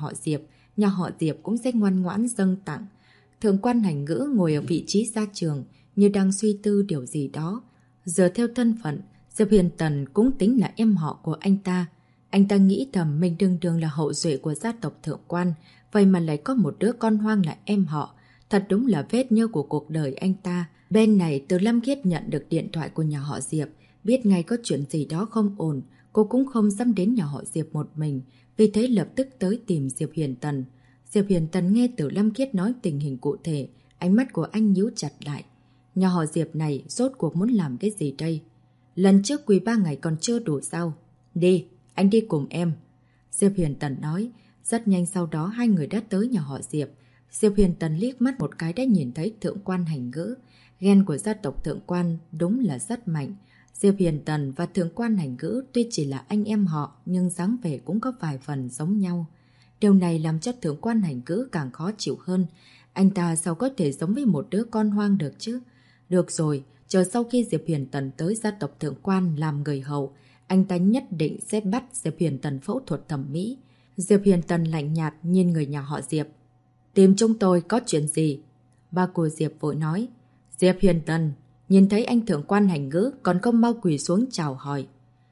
họ Diệp cũng sẽ ngoan ngoãn dâng tặng. Thượng quan Hành Ngữ ngồi ở vị trí gia trường, như đang suy tư điều gì đó. Giờ theo thân phận, Diệp Huyền Tần cũng tính là em họ của anh ta. Anh ta nghĩ thầm mình đương đương là hậu duệ của gia tộc Thượng quan, vậy mà lại có một đứa con hoang là em họ. Thật đúng là vết nhơ của cuộc đời anh ta. Bên này Từ Lâm Khiết nhận được điện thoại của nhà họ Diệp, biết ngay có chuyện gì đó không ổn. Cô cũng không dám đến nhà họ Diệp một mình, vì thế lập tức tới tìm Diệp Huyền Tần. Diệp Huyền Tần nghe Từ Lâm Khiết nói tình hình cụ thể, ánh mắt của anh nhíu chặt lại. Nhà họ Diệp này rốt cuộc muốn làm cái gì đây? Lần trước quỳ 3 ngày còn chưa đủ sao? Đi, anh đi cùng em. Diệp Huyền Tần nói. Rất nhanh sau đó hai người đã tới nhà họ Diệp. Diệp Huyền Tần liếc mắt một cái đã nhìn thấy Thượng quan Hành Ngữ. Ghen của gia tộc Thượng quan đúng là rất mạnh. Diệp Huyền Tần và Thượng quan Hành Ngữ tuy chỉ là anh em họ, nhưng dáng vẻ cũng có vài phần giống nhau. Điều này làm cho Thượng quan Hành Ngữ càng khó chịu hơn. Anh ta sao có thể giống với một đứa con hoang được chứ? Được rồi, chờ sau khi Diệp Huyền Tần tới gia tộc Thượng quan làm người hầu, anh ta nhất định sẽ bắt Diệp Huyền Tần phẫu thuật thẩm mỹ. Diệp Huyền Tần lạnh nhạt nhìn người nhà họ Diệp. Tìm chúng tôi có chuyện gì? Ba của Diệp vội nói. Diệp Huyền Tần, nhìn thấy anh Thượng quan Hành Ngữ còn không mau quỳ xuống chào hỏi.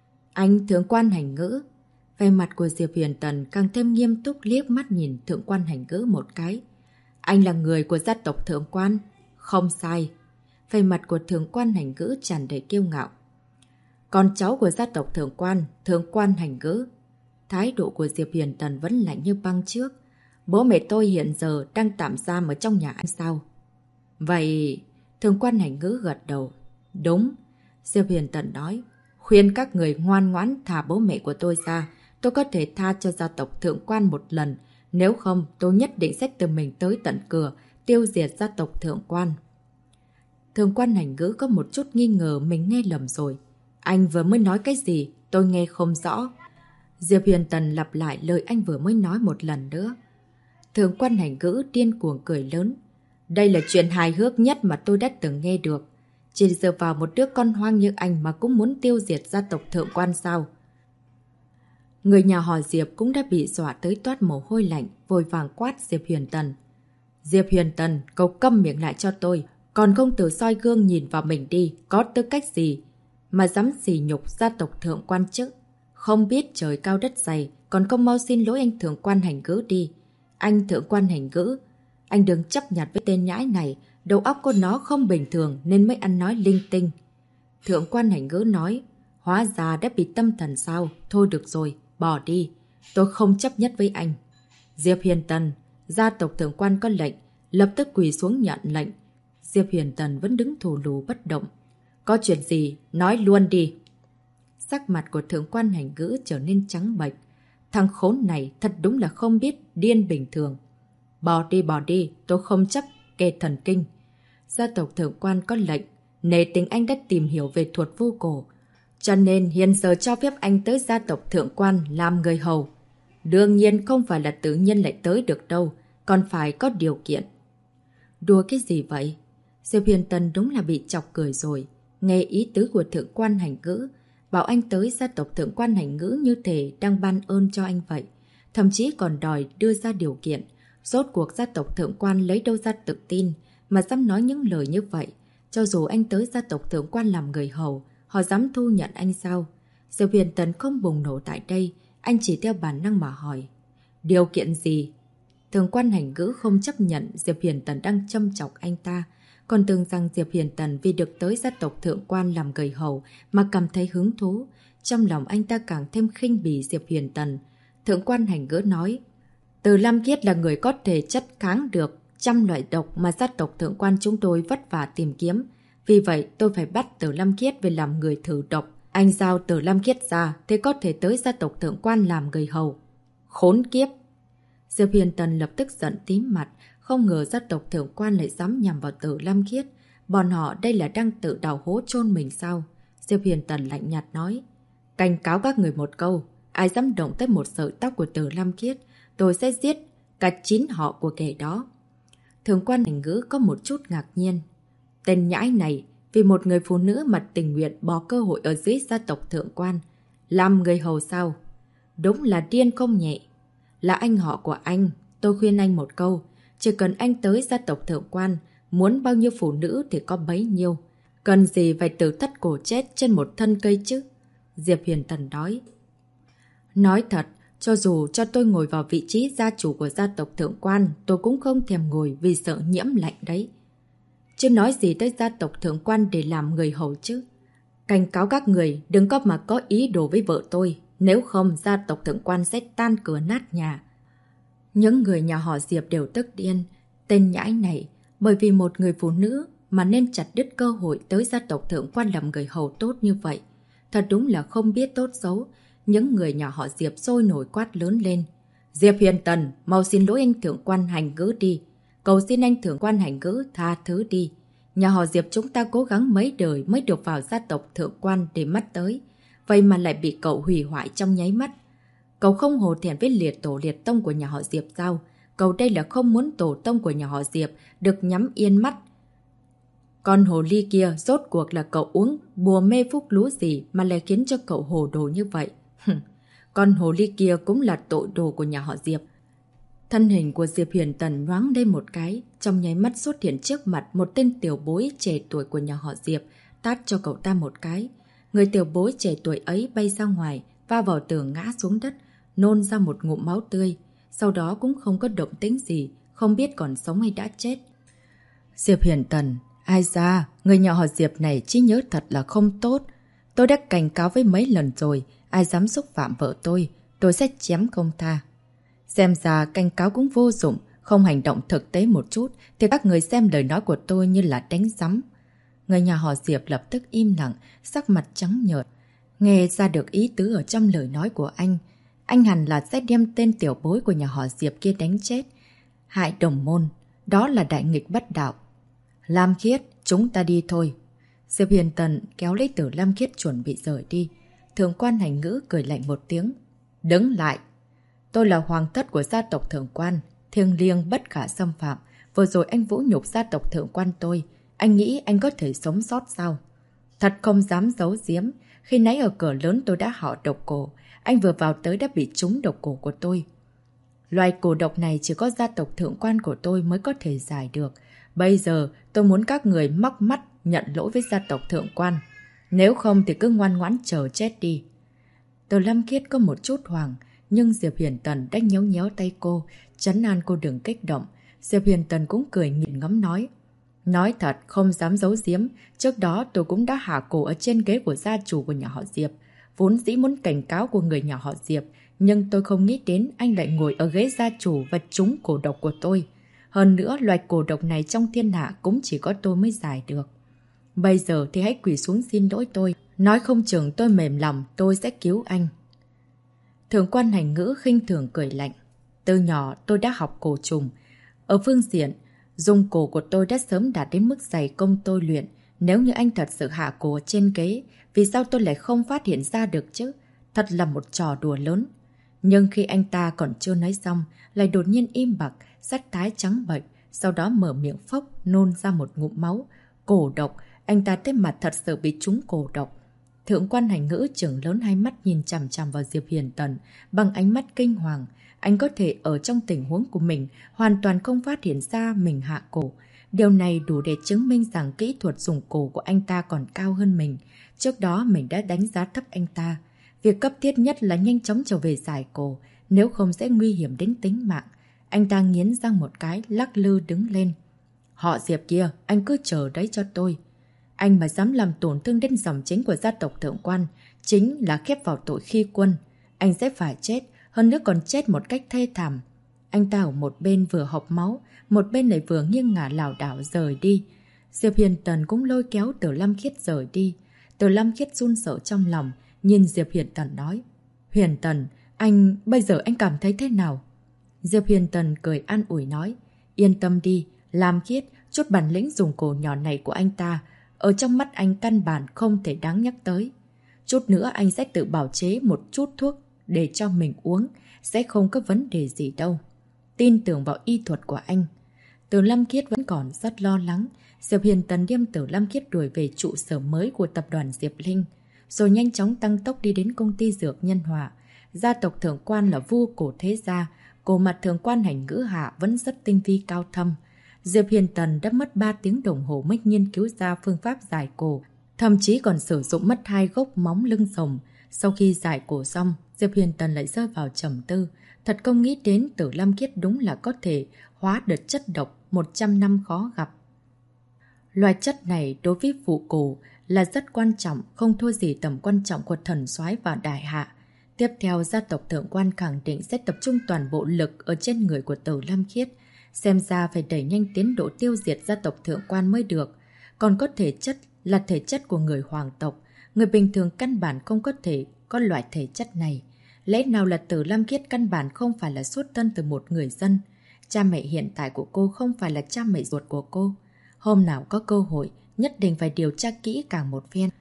Anh Thượng quan Hành Ngữ. Vẻ mặt của Diệp Huyền Tần càng thêm nghiêm túc liếc mắt nhìn Thượng quan Hành Ngữ một cái. Anh là người của gia tộc Thượng quan? Không sai. Vẻ mặt của Thượng quan Hành Ngữ tràn đầy kiêu ngạo. Con cháu của gia tộc Thượng quan Hành Ngữ. Thái độ của Diệp Huyền Tần vẫn lạnh như băng trước. Bố mẹ tôi hiện giờ đang tạm giam ở trong nhà anh sao? Vậy... Thượng quan Hành Ngữ gật đầu. Đúng. Diệp Huyền Tần nói. Khuyên các người ngoan ngoãn thả bố mẹ của tôi ra. Tôi có thể tha cho gia tộc Thượng quan một lần. Nếu không, tôi nhất định sẽ tự mình tới tận cửa, tiêu diệt gia tộc Thượng quan. Thượng quan Hành Ngữ có một chút nghi ngờ mình nghe lầm rồi. Anh vừa mới nói cái gì? Tôi nghe không rõ. Diệp Huyền Tần lặp lại lời anh vừa mới nói một lần nữa. Thượng quan Hành Ngữ điên cuồng cười lớn. Đây là chuyện hài hước nhất mà tôi đã từng nghe được. Chỉ dựa vào một đứa con hoang như anh mà cũng muốn tiêu diệt gia tộc Thượng quan sao? Người nhà họ Diệp cũng đã bị dọa tới toát mồ hôi lạnh, vội vàng quát Diệp Huyền Tần. Diệp Huyền Tần, cậu câm miệng lại cho tôi. Còn không tự soi gương nhìn vào mình đi, có tư cách gì mà dám sỉ nhục gia tộc Thượng quan chứ? Không biết trời cao đất dày, còn không mau xin lỗi anh Thượng quan Hành Ngữ đi. Anh Thượng quan Hành Ngữ, Anh đừng chấp nhặt với tên nhãi này, đầu óc của nó không bình thường nên mới ăn nói linh tinh. Thượng quan Hành Ngữ nói, hóa ra đã bị tâm thần sao, thôi được rồi, bỏ đi, tôi không chấp nhất với anh. Diệp Hiền Tần, gia tộc thượng quan có lệnh, lập tức quỳ xuống nhận lệnh. Diệp Hiền Tần vẫn đứng thù lù bất động. Có chuyện gì, nói luôn đi. Sắc mặt của thượng quan Hành Ngữ trở nên trắng bệch. Thằng khốn này thật đúng là không biết điên bình thường. Bỏ đi, tôi không chấp kê thần kinh. Gia tộc thượng quan có lệnh, nể tình anh đã tìm hiểu về thuật vu cổ, cho nên hiện giờ cho phép anh tới gia tộc thượng quan làm người hầu. Đương nhiên không phải là tự nhiên lại tới được đâu, còn phải có điều kiện. Đùa cái gì vậy? Diệp Hiền Tần đúng là bị chọc cười rồi. Nghe ý tứ của thượng quan Hành Ngữ, bảo anh tới gia tộc thượng quan Hành Ngữ như thể đang ban ơn cho anh vậy. Thậm chí còn đòi đưa ra điều kiện. Rốt cuộc gia tộc thượng quan lấy đâu ra tự tin mà dám nói những lời như vậy. Cho dù anh tới gia tộc thượng quan làm người hầu, họ dám thu nhận anh sao? Diệp Hiền Tần không bùng nổ tại đây, anh chỉ theo bản năng mà hỏi. Điều kiện gì? Thượng quan Hành Ngữ không chấp nhận Diệp Hiền Tần đang châm chọc anh ta, còn tưởng rằng Diệp Hiền Tần vì được tới gia tộc thượng quan làm người hầu mà cảm thấy hứng thú. Trong lòng anh ta càng thêm khinh bỉ Diệp Hiền Tần. Thượng quan Hành Ngữ nói, Từ Lam Kiết là người có thể chất kháng được trăm loại độc mà gia tộc thượng quan chúng tôi vất vả tìm kiếm. Vì vậy tôi phải bắt Từ Lam Kiết về làm người thử độc. Anh giao Từ Lam Kiết ra thì có thể tới gia tộc thượng quan làm người hầu. Khốn kiếp! Diệp Hiền Tần lập tức giận tím mặt, không ngờ gia tộc thượng quan lại dám nhằm vào Từ Lam Kiết. Bọn họ đây là đang tự đào hố chôn mình sao? Diệp Hiền Tần lạnh nhạt nói, cảnh cáo các người một câu, ai dám động tới một sợi tóc của Từ Lam Kiết, tôi sẽ giết cả 9 họ của kẻ đó. Thượng quan Hành Ngữ có một chút ngạc nhiên. Tên nhãi này vì một người phụ nữ mà tình nguyện bỏ cơ hội ở dưới gia tộc thượng quan làm người hầu sao? Đúng là điên không nhẹ. Là anh họ của anh, tôi khuyên anh một câu, chỉ cần anh tới gia tộc thượng quan, muốn bao nhiêu phụ nữ thì có bấy nhiêu. Cần gì phải tự thất cổ chết trên một thân cây chứ? Diệp Hiền Tần nói. Nói thật, cho dù cho tôi ngồi vào vị trí gia chủ của gia tộc thượng quan, tôi cũng không thèm ngồi vì sợ nhiễm lạnh đấy. Chứ nói gì tới gia tộc thượng quan để làm người hầu chứ. Cảnh cáo các người đừng có mà có ý đồ với vợ tôi, nếu không gia tộc thượng quan sẽ tan cửa nát nhà. Những người nhà họ Diệp đều tức điên. Tên nhãi này, bởi vì một người phụ nữ mà nên chặt đứt cơ hội tới gia tộc thượng quan làm người hầu tốt như vậy. Thật đúng là không biết tốt xấu. Những người nhà họ Diệp sôi nổi quát lớn lên. Diệp Hiền Tần, mau xin lỗi anh thượng quan Hành Ngữ đi. Cầu xin anh thượng quan Hành Ngữ tha thứ đi. Nhà họ Diệp chúng ta cố gắng mấy đời mới được vào gia tộc thượng quan để mắt tới. Vậy mà lại bị cậu hủy hoại trong nháy mắt. Cậu không hổ thẹn với liệt tổ liệt tông của nhà họ Diệp sao? Cậu đây là không muốn tổ tông của nhà họ Diệp được nhắm yên mắt. Con hồ ly kia rốt cuộc là cậu uống bùa mê phúc lú gì mà lại khiến cho cậu hồ đồ như vậy? Con hồ ly kia cũng là tội đồ của nhà họ Diệp. Thân hình của Diệp Hiền Tần nhoáng lên một cái, trong nháy mắt xuất hiện trước mặt một tên tiểu bối trẻ tuổi của nhà họ Diệp, tát cho cậu ta một cái. Người tiểu bối trẻ tuổi ấy bay ra ngoài, va vào tường ngã xuống đất, nôn ra một ngụm máu tươi. Sau đó cũng không có động tĩnh gì, không biết còn sống hay đã chết. Diệp Hiền Tần, ai ra, người nhà họ Diệp này trí nhớ thật là không tốt. Tôi đã cảnh cáo với mấy lần rồi, ai dám xúc phạm vợ tôi sẽ chém không tha. Xem ra cảnh cáo cũng vô dụng, không hành động thực tế một chút thì các người xem lời nói của tôi như là đánh rắm. Người nhà họ Diệp lập tức im lặng, sắc mặt trắng nhợt. Nghe ra được ý tứ ở trong lời nói của anh hẳn là sẽ đem tên tiểu bối của nhà họ Diệp kia đánh chết. Hại đồng môn, đó là đại nghịch bất đạo. Lam Khiết, chúng ta đi thôi. Diệp Hiền Tần kéo lấy Tử Lam Khiết chuẩn bị rời đi. Thượng quan Hành Ngữ cười lạnh một tiếng. Đứng lại! Tôi là hoàng thất của gia tộc thượng quan, thiêng liêng bất khả xâm phạm. Vừa rồi anh vũ nhục gia tộc thượng quan tôi. Anh nghĩ anh có thể sống sót sao? Thật không dám giấu giếm. Khi nãy ở cửa lớn tôi đã họ độc cổ. Anh vừa vào tới đã bị trúng độc cổ của tôi. Loài cổ độc này chỉ có gia tộc thượng quan của tôi mới có thể giải được. Bây giờ tôi muốn các người móc mắt nhận lỗi với gia tộc thượng quan. Nếu không thì cứ ngoan ngoãn chờ chết đi. Từ Lam Khiết có một chút hoảng, nhưng Diệp Hiền Tần đã nhéo nhéo tay cô, trấn an cô đừng kích động. Diệp Huyền Tần cũng cười nghiền ngẫm nói. Nói thật, không dám giấu giếm, trước đó tôi cũng đã hạ cổ ở trên ghế của gia chủ của nhà họ Diệp. Vốn dĩ muốn cảnh cáo của người nhà họ Diệp, nhưng tôi không nghĩ đến anh lại ngồi ở ghế gia chủ và trúng cổ độc của tôi. Hơn nữa, loài cổ độc này trong thiên hạ cũng chỉ có tôi mới giải được. Bây giờ thì hãy quỳ xuống xin lỗi tôi. Nói không chừng tôi mềm lòng, tôi sẽ cứu anh. Thượng quan Hành Ngữ khinh thường cười lạnh. Từ nhỏ tôi đã học cổ trùng. Ở phương diện, dung cổ của tôi đã sớm đạt đến mức dày công tôi luyện. Nếu như anh thật sự hạ cổ trên ghế, vì sao tôi lại không phát hiện ra được chứ? Thật là một trò đùa lớn. Nhưng khi anh ta còn chưa nói xong, lại đột nhiên im bặt, sắc thái trắng bệch, sau đó mở miệng phốc, nôn ra một ngụm máu. Cổ độc, anh ta tới mặt thật sự bị trúng cổ độc. Thượng quan Hành Ngữ trừng lớn hai mắt nhìn chằm chằm vào Diệp Huyền Tần bằng ánh mắt kinh hoàng. Anh có thể ở trong tình huống của mình hoàn toàn không phát hiện ra mình hạ cổ. Điều này đủ để chứng minh rằng kỹ thuật dùng cổ của anh ta còn cao hơn mình. Trước đó mình đã đánh giá thấp anh ta. Việc cấp thiết nhất là nhanh chóng trở về giải cổ, nếu không sẽ nguy hiểm đến tính mạng. Anh ta nghiến răng một cái, lắc lư đứng lên. Họ Diệp kia, anh cứ chờ đấy cho tôi. Anh mà dám làm tổn thương đến dòng chính của gia tộc Thượng quan, chính là khép vào tội khi quân. Anh sẽ phải chết, hơn nữa còn chết một cách thê thảm. Anh ta ở một bên vừa hộc máu, một bên lại vừa nghiêng ngả lảo đảo rời đi. Diệp Huyền Tần cũng lôi kéo Tử Lâm Khiết rời đi. Tử Lâm Khiết run sợ trong lòng, nhìn Diệp Huyền Tần nói. Huyền Tần, bây giờ anh cảm thấy thế nào? Diệp Huyền Tần cười an ủi nói. Yên tâm đi, Lam Khiết, chút bản lĩnh dùng cổ nhỏ này của anh ta, ở trong mắt anh căn bản không thể đáng nhắc tới. Chút nữa anh sẽ tự bảo chế một chút thuốc để cho mình uống, sẽ không có vấn đề gì đâu. Tin tưởng vào y thuật của anh. Tử Lâm Khiết vẫn còn rất lo lắng. Diệp Huyền Tần đem Tử Lâm Khiết đuổi về trụ sở mới của tập đoàn Diệp Linh, rồi nhanh chóng tăng tốc đi đến công ty dược Nhân Hòa. Gia tộc Thượng quan là vua cổ thế gia, cổ mặt Thượng quan Hành Ngữ hạ vẫn rất tinh vi cao thâm. Diệp Huyền Tần đã mất 3 tiếng đồng hồ mới nghiên cứu ra phương pháp giải cổ, thậm chí còn sử dụng mất 2 gốc móng lưng rồng. Sau khi giải cổ xong, Diệp Huyền Tần lại rơi vào trầm tư. Thật không nghĩ đến Tử Lâm Khiết đúng là có thể hóa đợt chất độc 100 năm khó gặp. Loại chất này đối với vụ cổ là rất quan trọng, không thua gì tầm quan trọng của thần soái và đại hạ. Tiếp theo, gia tộc Thượng quan khẳng định sẽ tập trung toàn bộ lực ở trên người của Tử Lâm Khiết. Xem ra phải đẩy nhanh tiến độ tiêu diệt gia tộc Thượng quan mới được. Còn có thể chất là thể chất của người hoàng tộc. Người bình thường căn bản không có thể có loại thể chất này. Lẽ nào là Tử Lâm Khiết căn bản không phải là xuất thân từ một người dân? Cha mẹ hiện tại của cô không phải là cha mẹ ruột của cô. Hôm nào có cơ hội, nhất định phải điều tra kỹ càng một phen.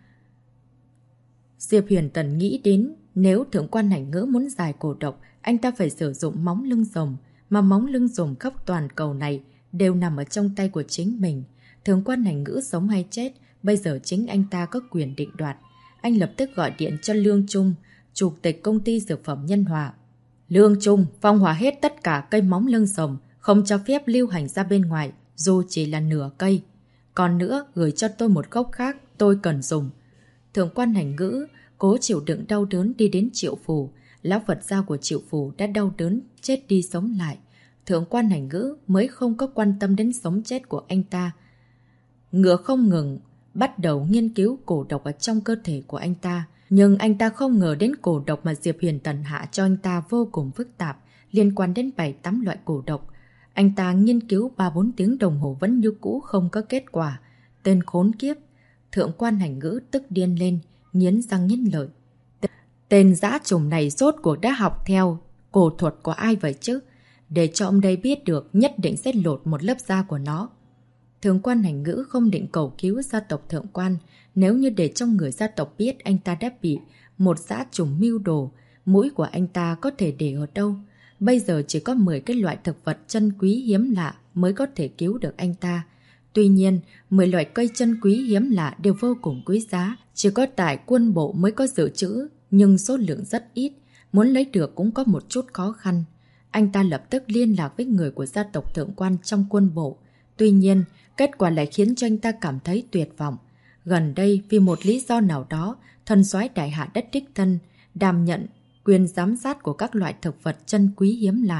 Diệp Huyền Tần nghĩ đến, nếu Thượng quan Hành Ngữ muốn giải cổ độc, anh ta phải sử dụng móng lưng rồng, mà móng lưng rồng khắp toàn cầu này đều nằm ở trong tay của chính mình. Thượng quan Hành Ngữ sống hay chết, bây giờ chính anh ta có quyền định đoạt. Anh lập tức gọi điện cho Lương Trung, chủ tịch công ty dược phẩm Nhân Hòa. Lương Trung, phong hỏa hết tất cả cây móng lưng rồng, không cho phép lưu hành ra bên ngoài, dù chỉ là nửa cây. Còn nữa, gửi cho tôi một gốc khác, tôi cần dùng. Thượng quan Hành Ngữ cố chịu đựng đau đớn đi đến Triệu Phủ. Lão Phật gia của Triệu Phủ đã đau đớn, chết đi sống lại. Thượng quan Hành Ngữ mới không có quan tâm đến sống chết của anh ta. Ngựa không ngừng, bắt đầu nghiên cứu cổ độc ở trong cơ thể của anh ta. Nhưng anh ta không ngờ đến cổ độc mà Diệp Huyền Tần hạ cho anh ta vô cùng phức tạp, liên quan đến 7-8 loại cổ độc. Anh ta nghiên cứu 3-4 tiếng đồng hồ vẫn như cũ không có kết quả. Tên khốn kiếp. Thượng quan Hành Ngữ tức điên lên, nghiến răng nghiến lợi. Tên dã trùng này rốt cuộc đã học theo cổ thuật của ai vậy chứ? Để cho ông đây biết được, nhất định sẽ lột một lớp da của nó. Thượng quan Hành Ngữ không định cầu cứu gia tộc Thượng quan. Nếu như để cho người gia tộc biết anh ta đã bị một dã trùng mưu đồ, mũi của anh ta có thể để ở đâu? Bây giờ chỉ có 10 cái loại thực vật chân quý hiếm lạ mới có thể cứu được anh ta. Tuy nhiên, 10 loại cây chân quý hiếm lạ đều vô cùng quý giá, chỉ có tại quân bộ mới có dự trữ, nhưng số lượng rất ít, muốn lấy được cũng có một chút khó khăn. Anh ta lập tức liên lạc với người của gia tộc Thượng quan trong quân bộ. Tuy nhiên, kết quả lại khiến cho anh ta cảm thấy tuyệt vọng. Gần đây, vì một lý do nào đó, thần soái đại hạ đất đích thân đảm nhận quyền giám sát của các loại thực vật chân quý hiếm lạ.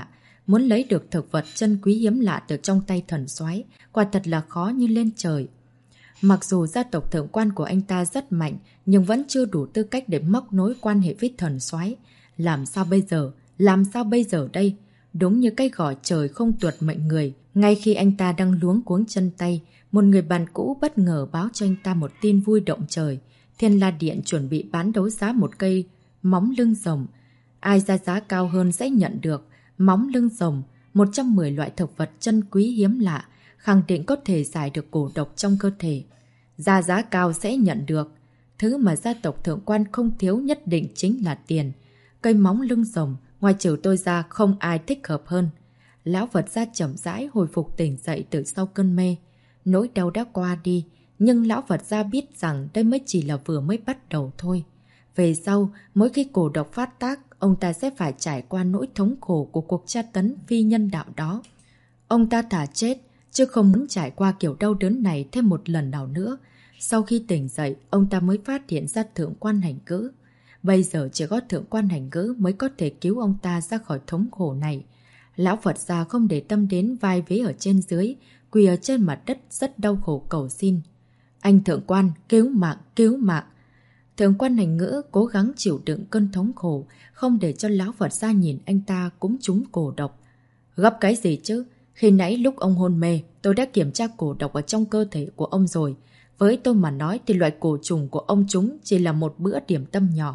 muốn lấy được thực vật chân quý hiếm lạ từ trong tay thần soái, quả thật là khó như lên trời. Mặc dù gia tộc thượng quan của anh ta rất mạnh, nhưng vẫn chưa đủ tư cách để móc nối quan hệ với thần soái. Làm sao bây giờ? Làm sao bây giờ đây? Đúng như cái gọi trời không tuột mệnh người. Ngay khi anh ta đang luống cuống chân tay, một người bạn cũ bất ngờ báo cho anh ta một tin vui động trời. Thiên La Điện chuẩn bị bán đấu giá một cây móng lưng rồng. Ai ra giá cao hơn sẽ nhận được. Móng lưng rồng, 110 loại thực vật chân quý hiếm lạ, khẳng định có thể giải được cổ độc trong cơ thể. Ra giá cao sẽ nhận được. Thứ mà gia tộc thượng quan không thiếu nhất định chính là tiền. Cây móng lưng rồng, ngoài trừ tôi ra không ai thích hợp hơn. Lão Phật gia chậm rãi hồi phục tỉnh dậy từ sau cơn mê. Nỗi đau đã qua đi, nhưng Lão Phật gia biết rằng đây mới chỉ là vừa mới bắt đầu thôi. Về sau, mỗi khi cổ độc phát tác, ông ta sẽ phải trải qua nỗi thống khổ của cuộc tra tấn phi nhân đạo đó. Ông ta thà chết, chứ không muốn trải qua kiểu đau đớn này thêm một lần nào nữa. Sau khi tỉnh dậy, ông ta mới phát hiện ra thượng quan hành ngữ. Bây giờ chỉ có thượng quan hành ngữ mới có thể cứu ông ta ra khỏi thống khổ này. Lão Phật gia không để tâm đến vai vế ở trên dưới, quỳ ở trên mặt đất rất đau khổ cầu xin. Anh thượng quan, cứu mạng, cứu mạng. Thượng quan hành ngữ cố gắng chịu đựng cơn thống khổ, không để cho lão Phật gia nhìn anh ta cũng trúng cổ độc. Gấp cái gì chứ? Khi nãy lúc ông hôn mê, tôi đã kiểm tra cổ độc ở trong cơ thể của ông rồi. Với tôi mà nói thì loại cổ trùng của ông chúng chỉ là một bữa điểm tâm nhỏ.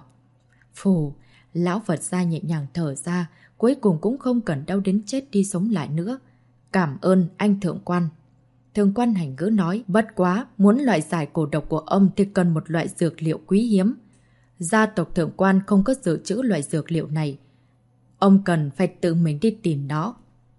Phù, lão Phật gia nhẹ nhàng thở ra, cuối cùng cũng không cần đau đến chết đi sống lại nữa. Cảm ơn anh thượng quan. Thượng quan hành ngữ nói, bất quá, muốn loại giải cổ độc của ông thì cần một loại dược liệu quý hiếm. Gia tộc thượng quan không có dự trữ loại dược liệu này. Ông cần phải tự mình đi tìm nó.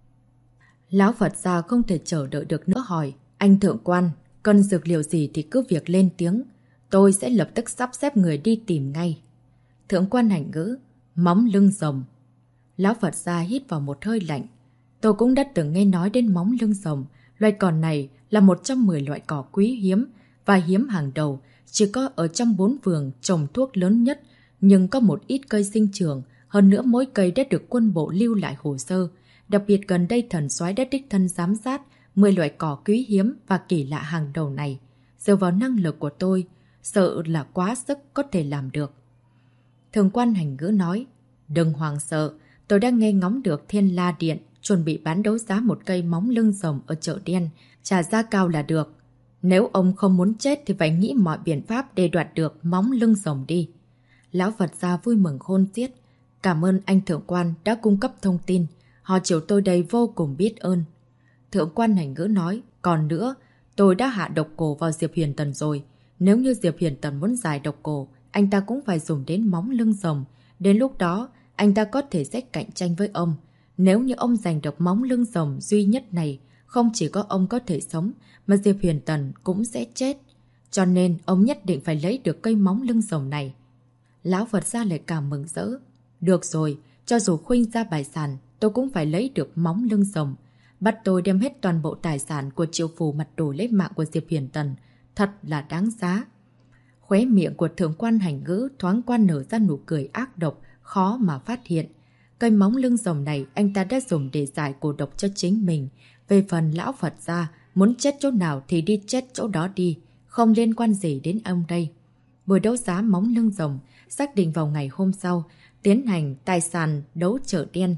Lão Phật gia không thể chờ đợi được nữa hỏi, anh thượng quan, cần dược liệu gì thì cứ việc lên tiếng. Tôi sẽ lập tức sắp xếp người đi tìm ngay. Thượng quan hành ngữ, móng lưng rồng. Lão Phật gia hít vào một hơi lạnh. Tôi cũng đã từng nghe nói đến móng lưng rồng. Loài cỏ này là một trong 10 loại cỏ quý hiếm và hiếm hàng đầu, chỉ có ở trong 4 vườn trồng thuốc lớn nhất, nhưng có một ít cây sinh trưởng, hơn nữa mỗi cây đã được quân bộ lưu lại hồ sơ. Đặc biệt gần đây thần soái đã đích thân giám sát 10 loại cỏ quý hiếm và kỳ lạ hàng đầu này. Dựa vào năng lực của tôi, sợ là quá sức có thể làm được. Thượng quan hành ngữ nói, đừng hoàng sợ, tôi đã nghe ngóng được Thiên La Điện chuẩn bị bán đấu giá một cây móng lưng rồng ở chợ đen, trả giá cao là được. Nếu ông không muốn chết thì phải nghĩ mọi biện pháp để đoạt được móng lưng rồng đi. Lão Phật gia vui mừng khôn xiết. Cảm ơn anh thượng quan đã cung cấp thông tin. Họ chiều tôi đây vô cùng biết ơn. Thượng quan hành ngữ nói, còn nữa, tôi đã hạ độc cổ vào Diệp Huyền Tần rồi. Nếu như Diệp Huyền Tần muốn giải độc cổ, anh ta cũng phải dùng đến móng lưng rồng. Đến lúc đó, anh ta có thể sẽ cạnh tranh với ông. Nếu như ông giành được móng lưng rồng duy nhất này, không chỉ có ông có thể sống, mà Diệp Huyền Tần cũng sẽ chết. Cho nên, ông nhất định phải lấy được cây móng lưng rồng này. Lão Phật gia lại càng mừng rỡ. Được rồi, cho dù khuynh ra bài sản, tôi cũng phải lấy được móng lưng rồng. Bắt tôi đem hết toàn bộ tài sản của triệu phù mặt đổi lấy mạng của Diệp Huyền Tần. Thật là đáng giá. Khóe miệng của thượng quan hành ngữ thoáng qua nở ra nụ cười ác độc, khó mà phát hiện. Cây móng lưng rồng này anh ta đã dùng để giải cổ độc cho chính mình. Về phần lão Phật gia, muốn chết chỗ nào thì đi chết chỗ đó đi, không liên quan gì đến ông đây. Buổi đấu giá móng lưng rồng xác định vào ngày hôm sau, tiến hành tài sản đấu chợ đen.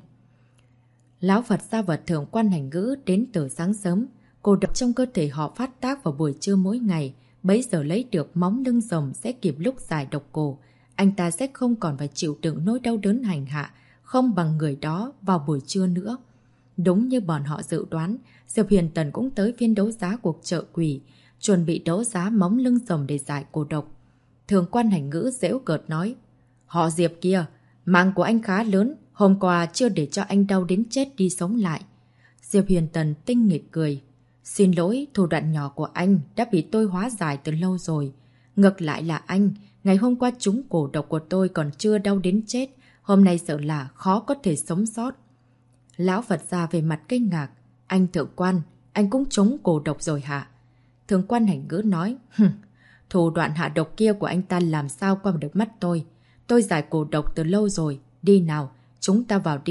Lão Phật gia và thượng quan hành ngữ đến từ sáng sớm. Cổ độc trong cơ thể họ phát tác vào buổi trưa mỗi ngày. Bấy giờ lấy được móng lưng rồng sẽ kịp lúc giải độc cổ. Anh ta sẽ không còn phải chịu đựng nỗi đau đớn hành hạ, không bằng người đó vào buổi trưa nữa. Đúng như bọn họ dự đoán, Diệp Huyền Tần cũng tới phiên đấu giá cuộc chợ quỷ, chuẩn bị đấu giá móng lưng rồng để giải cổ độc. Thượng quan hành ngữ giễu cợt nói, họ Diệp kia, mạng của anh khá lớn, hôm qua chưa để cho anh đau đến chết đi sống lại. Diệp Huyền Tần tinh nghịch cười. Xin lỗi, thủ đoạn nhỏ của anh đã bị tôi hóa giải từ lâu rồi. Ngược lại là anh, ngày hôm qua trúng cổ độc của tôi còn chưa đau đến chết, hôm nay sợ là khó có thể sống sót. Lão Phật gia về mặt kinh ngạc. Anh thượng quan, anh cũng trúng cổ độc rồi hả? Thượng quan hành ngữ nói, thủ đoạn hạ độc kia của anh ta làm sao qua được mắt tôi. Tôi giải cổ độc từ lâu rồi, đi nào, chúng ta vào đi,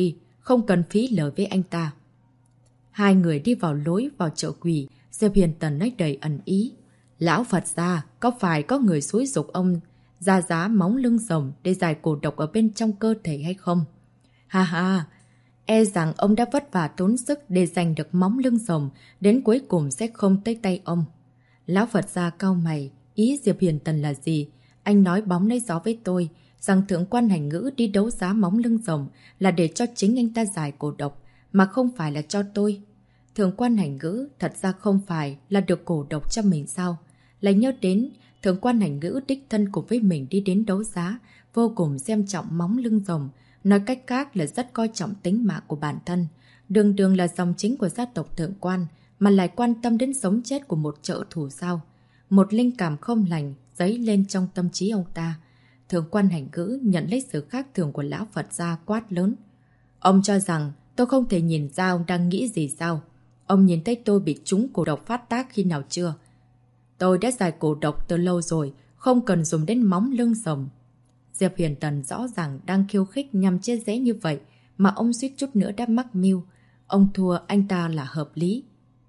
không cần phí lời với anh ta. Hai người đi vào lối vào chợ quỷ, Diệp Huyền Tần nói đầy ẩn ý. Lão Phật gia, có phải có người xúi giục ông ra giá móng lưng rồng để giải cổ độc ở bên trong cơ thể hay không? Ha ha, e rằng ông đã vất vả tốn sức để giành được móng lưng rồng, đến cuối cùng sẽ không tới tay ông. Lão Phật gia cau mày, ý Diệp Huyền Tần là gì? Anh nói bóng nói gió với tôi, rằng thượng quan Hành Ngữ đi đấu giá móng lưng rồng là để cho chính anh ta giải cổ độc, mà không phải là cho tôi. Thượng quan Hành Ngữ thật ra không phải là được cổ độc cho mình sao? Lại nhớ đến thượng quan Hành Ngữ đích thân cùng với mình đi đến đấu giá, vô cùng xem trọng móng lưng rồng, nói cách khác là rất coi trọng tính mạng của bản thân. Đường đường là dòng chính của gia tộc thượng quan, mà lại quan tâm đến sống chết của một trợ thủ sao? Một linh cảm không lành dấy lên trong tâm trí ông ta. Thượng quan Hành Ngữ nhận lấy sự khác thường của lão Phật gia, quát lớn. Ông cho rằng tôi không thể nhìn ra ông đang nghĩ gì sao? Ông nhìn thấy tôi bị trúng cổ độc phát tác khi nào chưa? Tôi đã giải cổ độc từ lâu rồi, không cần dùng đến móng lưng rồng. Diệp Huyền Tần rõ ràng đang khiêu khích nhằm chia rẽ như vậy, mà ông suýt chút nữa đã mắc mưu. Ông thua anh ta là hợp lý.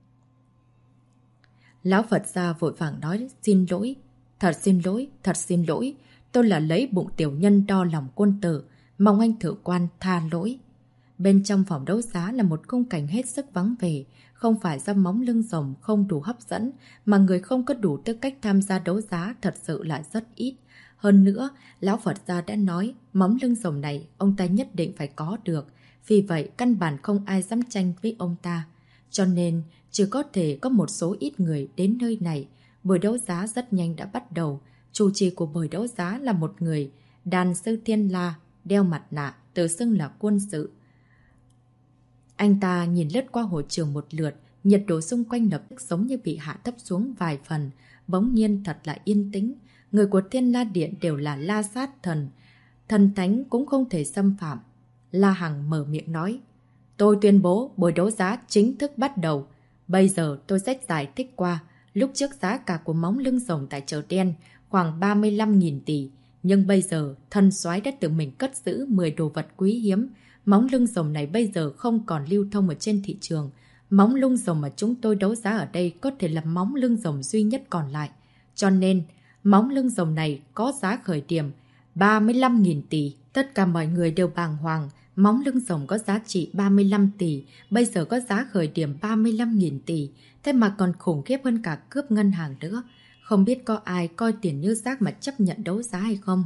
Lão Phật gia vội vàng nói xin lỗi. Thật xin lỗi. Tôi là lấy bụng tiểu nhân đo lòng quân tử, mong anh thượng quan tha lỗi. Bên trong phòng đấu giá là một khung cảnh hết sức vắng vẻ, không phải do móng lưng rồng không đủ hấp dẫn, mà người không có đủ tư cách tham gia đấu giá thật sự là rất ít. Hơn nữa, lão Phật gia đã nói móng lưng rồng này ông ta nhất định phải có được, vì vậy căn bản không ai dám tranh với ông ta. Cho nên, chỉ có thể có một số ít người đến nơi này. Buổi đấu giá rất nhanh đã bắt đầu. Chủ trì của buổi đấu giá là một người, đàn sư Thiên La, đeo mặt nạ, tự xưng là quân sự. Anh ta nhìn lướt qua hội trường một lượt, nhiệt độ xung quanh lập tức giống như bị hạ thấp xuống vài phần, bỗng nhiên thật là yên tĩnh. Người của Thiên La Điện đều là La Sát Thần, thần thánh cũng không thể xâm phạm. La Hằng mở miệng nói, tôi tuyên bố buổi đấu giá chính thức bắt đầu. Bây giờ tôi sẽ giải thích qua, lúc trước giá cả của móng lưng rồng tại chợ đen khoảng 35.000 tỷ, nhưng bây giờ thần soái đã tự mình cất giữ 10 đồ vật quý hiếm. Móng lưng rồng này bây giờ không còn lưu thông ở trên thị trường. Móng lưng rồng mà chúng tôi đấu giá ở đây có thể là móng lưng rồng duy nhất còn lại. Cho nên, móng lưng rồng này có giá khởi điểm 35.000 tỷ. Tất cả mọi người đều bàng hoàng. Móng lưng rồng có giá trị 35 tỷ, bây giờ có giá khởi điểm 35.000 tỷ. Thế mà còn khủng khiếp hơn cả cướp ngân hàng nữa. Không biết có ai coi tiền như rác mà chấp nhận đấu giá hay không?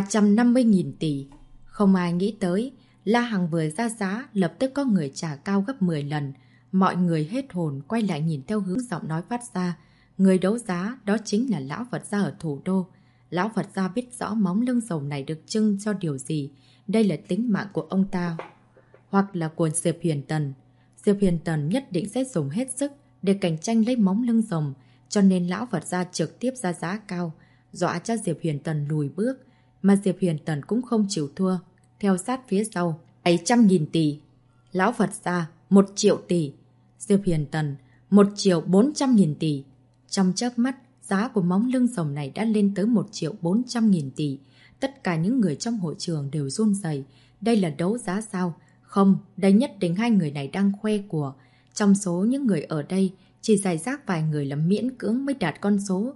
350.000 tỷ. Không ai nghĩ tới. La Hằng vừa ra giá, lập tức có người trả cao gấp 10 lần. Mọi người hết hồn quay lại nhìn theo hướng giọng nói phát ra. Người đấu giá đó chính là Lão Phật gia ở thủ đô. Lão Phật gia biết rõ móng lưng rồng này được trưng cho điều gì. Đây là tính mạng của ông ta, hoặc là của Diệp Huyền Tần. Diệp Huyền Tần nhất định sẽ dùng hết sức để cạnh tranh lấy móng lưng rồng, cho nên Lão Phật gia trực tiếp ra giá cao, dọa cho Diệp Huyền Tần lùi bước. Mà Diệp Huyền Tần cũng không chịu thua, theo sát phía sau. 700.000 tỷ. Lão Phật gia 1 triệu tỷ. Diệp Huyền Tần 1.400.000 tỷ. Trong chớp mắt, giá của móng lưng rồng này đã lên tới 1.400.000 tỷ. Tất cả những người trong hội trường đều run rẩy. Đây là đấu giá sao? Không, đây nhất định hai người này đang khoe của. Trong số những người ở đây, chỉ rải rác vài người là miễn cưỡng mới đạt con số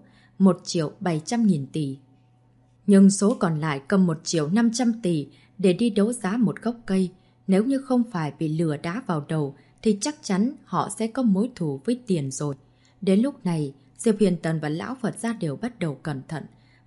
1.700.000 tỷ. Nhưng số còn lại cầm 1.500.000 tỷ để đi đấu giá một gốc cây. Nếu như không phải bị lừa đá vào đầu, thì chắc chắn họ sẽ có mối thù với tiền rồi. Đến lúc này, Diệp Huyền Tần và Lão Phật gia đều bắt đầu cẩn thận.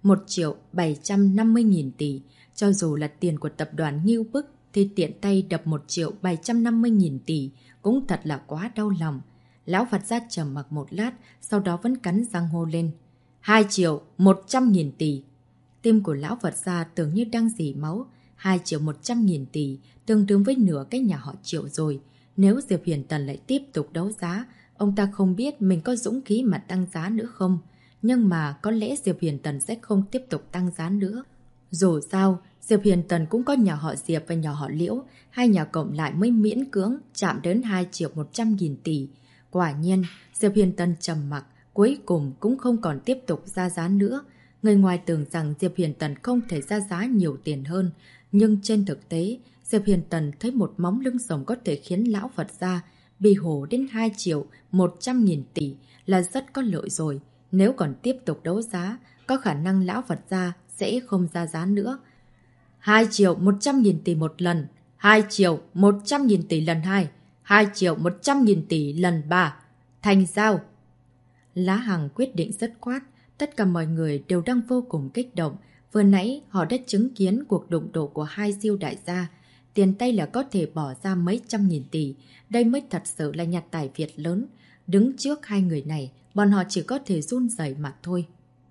1.750.000 tỷ. Cho dù là tiền của tập đoàn Ngưu Bức, thì tiện tay đập 1.750.000 tỷ cũng thật là quá đau lòng. Lão Phật gia trầm mặc một lát, sau đó vẫn cắn răng hô lên. 2.100.000 tỷ. Tim của Lão Phật gia tưởng như đang rỉ máu. 2.100.000 tỷ, tương đương với nửa cái nhà họ Triệu rồi. Nếu Diệp Huyền Tần lại tiếp tục đấu giá, ông ta không biết mình có dũng khí mà tăng giá nữa không. Nhưng mà có lẽ Diệp Huyền Tần sẽ không tiếp tục tăng giá nữa. Dù sao, Diệp Huyền Tần cũng có nhà họ Diệp và nhà họ Liễu, hai nhà cộng lại mới miễn cưỡng chạm đến 2.100.000 tỷ. Quả nhiên, Diệp Huyền Tần trầm mặc, cuối cùng cũng không còn tiếp tục ra giá nữa. Người ngoài tưởng rằng Diệp Huyền Tần không thể ra giá nhiều tiền hơn, nhưng trên thực tế, Diệp Huyền Tần thấy một móng lưng rồng có thể khiến lão Phật gia bị hổ đến 2.100.000 tỷ là rất có lợi rồi. Nếu còn tiếp tục đấu giá, có khả năng lão Phật gia sẽ không ra giá nữa. 2.100.000 tỷ một lần, 2.100.000 tỷ lần 2, 2.100.000 tỷ lần 3. Thành giao! La Hằng quyết định dứt khoát. Tất cả mọi người đều đang vô cùng kích động. Vừa nãy họ đã chứng kiến cuộc đụng độ của hai siêu đại gia. Tiền tay là có thể bỏ ra mấy trăm nghìn tỷ. Đây mới thật sự là nhà tài Việt lớn. Đứng trước hai người này, bọn họ chỉ có thể run rẩy mà thôi.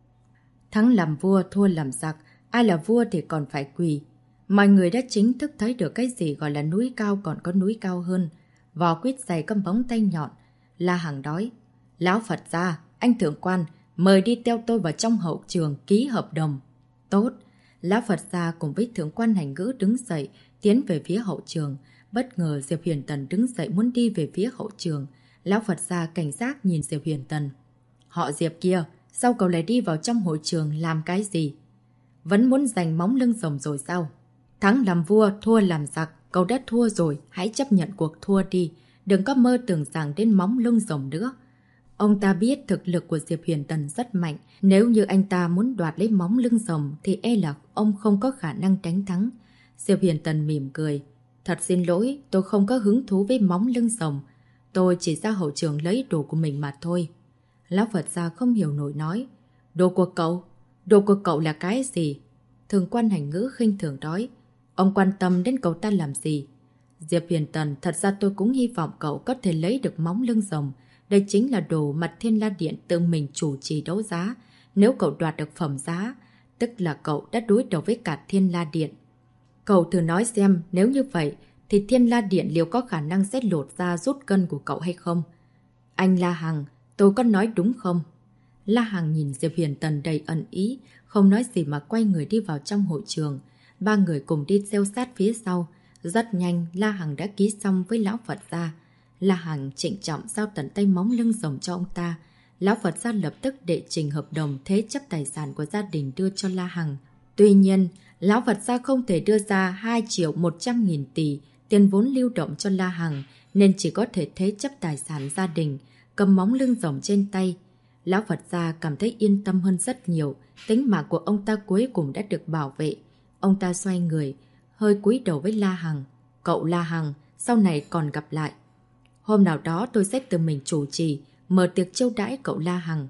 Thắng làm vua, thua làm giặc. Ai là vua thì còn phải quỳ. Mọi người đã chính thức thấy được cái gì gọi là núi cao còn có núi cao hơn. Vò quýt dày cầm bóng tay nhọn. La Hằng nói: Lão Phật gia, anh thượng quan, mời đi theo tôi vào trong hậu trường ký hợp đồng. Tốt. Lão Phật gia cùng với thượng quan Hành Ngữ đứng dậy, tiến về phía hậu trường. Bất ngờ Diệp Huyền Tần đứng dậy muốn đi về phía hậu trường. Lão Phật gia cảnh giác nhìn Diệp Huyền Tần. Họ Diệp kia, sao cậu lại đi vào trong hội trường làm cái gì? Vẫn muốn giành móng lưng rồng rồi sao? Thắng làm vua, thua làm giặc, cậu đã thua rồi, hãy chấp nhận cuộc thua đi. Đừng có mơ tưởng rằng đến móng lưng rồng nữa. Ông ta biết thực lực của Diệp Huyền Tần rất mạnh. Nếu như anh ta muốn đoạt lấy móng lưng rồng thì e là ông không có khả năng đánh thắng. Diệp Huyền Tần mỉm cười. Thật xin lỗi, tôi không có hứng thú với móng lưng rồng. Tôi chỉ ra hậu trường lấy đồ của mình mà thôi. Lão Phật gia không hiểu nổi nói. Đồ của cậu? Đồ của cậu là cái gì? Thượng quan Hành Ngữ khinh thường nói. Ông quan tâm đến cậu ta làm gì? Diệp Huyền Tần, thật ra tôi cũng hy vọng cậu có thể lấy được móng lưng rồng. Đây chính là đồ mà Thiên La Điện tự mình chủ trì đấu giá. Nếu cậu đoạt được phẩm giá, tức là cậu đã đối đầu với cả Thiên La Điện. Cậu thử nói xem, nếu như vậy, thì Thiên La Điện liệu có khả năng sẽ lột ra rút cân của cậu hay không? Anh La Hằng, tôi có nói đúng không? La Hằng nhìn Diệp Huyền Tần đầy ẩn ý, không nói gì mà quay người đi vào trong hội trường. Ba người cùng đi theo sát phía sau. Rất nhanh, La Hằng đã ký xong với lão Phật gia. La Hằng trịnh trọng giao tận tay móng lưng rồng cho ông ta. Lão Phật gia lập tức đệ trình hợp đồng thế chấp tài sản của gia đình đưa cho La Hằng. Tuy nhiên, lão Phật gia không thể đưa ra 2.100.000 tỷ tiền vốn lưu động cho La Hằng, nên chỉ có thể thế chấp tài sản gia đình, cầm móng lưng rồng trên tay. Lão Phật gia cảm thấy yên tâm hơn rất nhiều, tính mạng của ông ta cuối cùng đã được bảo vệ. Ông ta xoay người, hơi cúi đầu với La Hằng. Cậu La Hằng, sau này còn gặp lại. Hôm nào đó tôi sẽ tự mình chủ trì, mở tiệc chiêu đãi cậu La Hằng.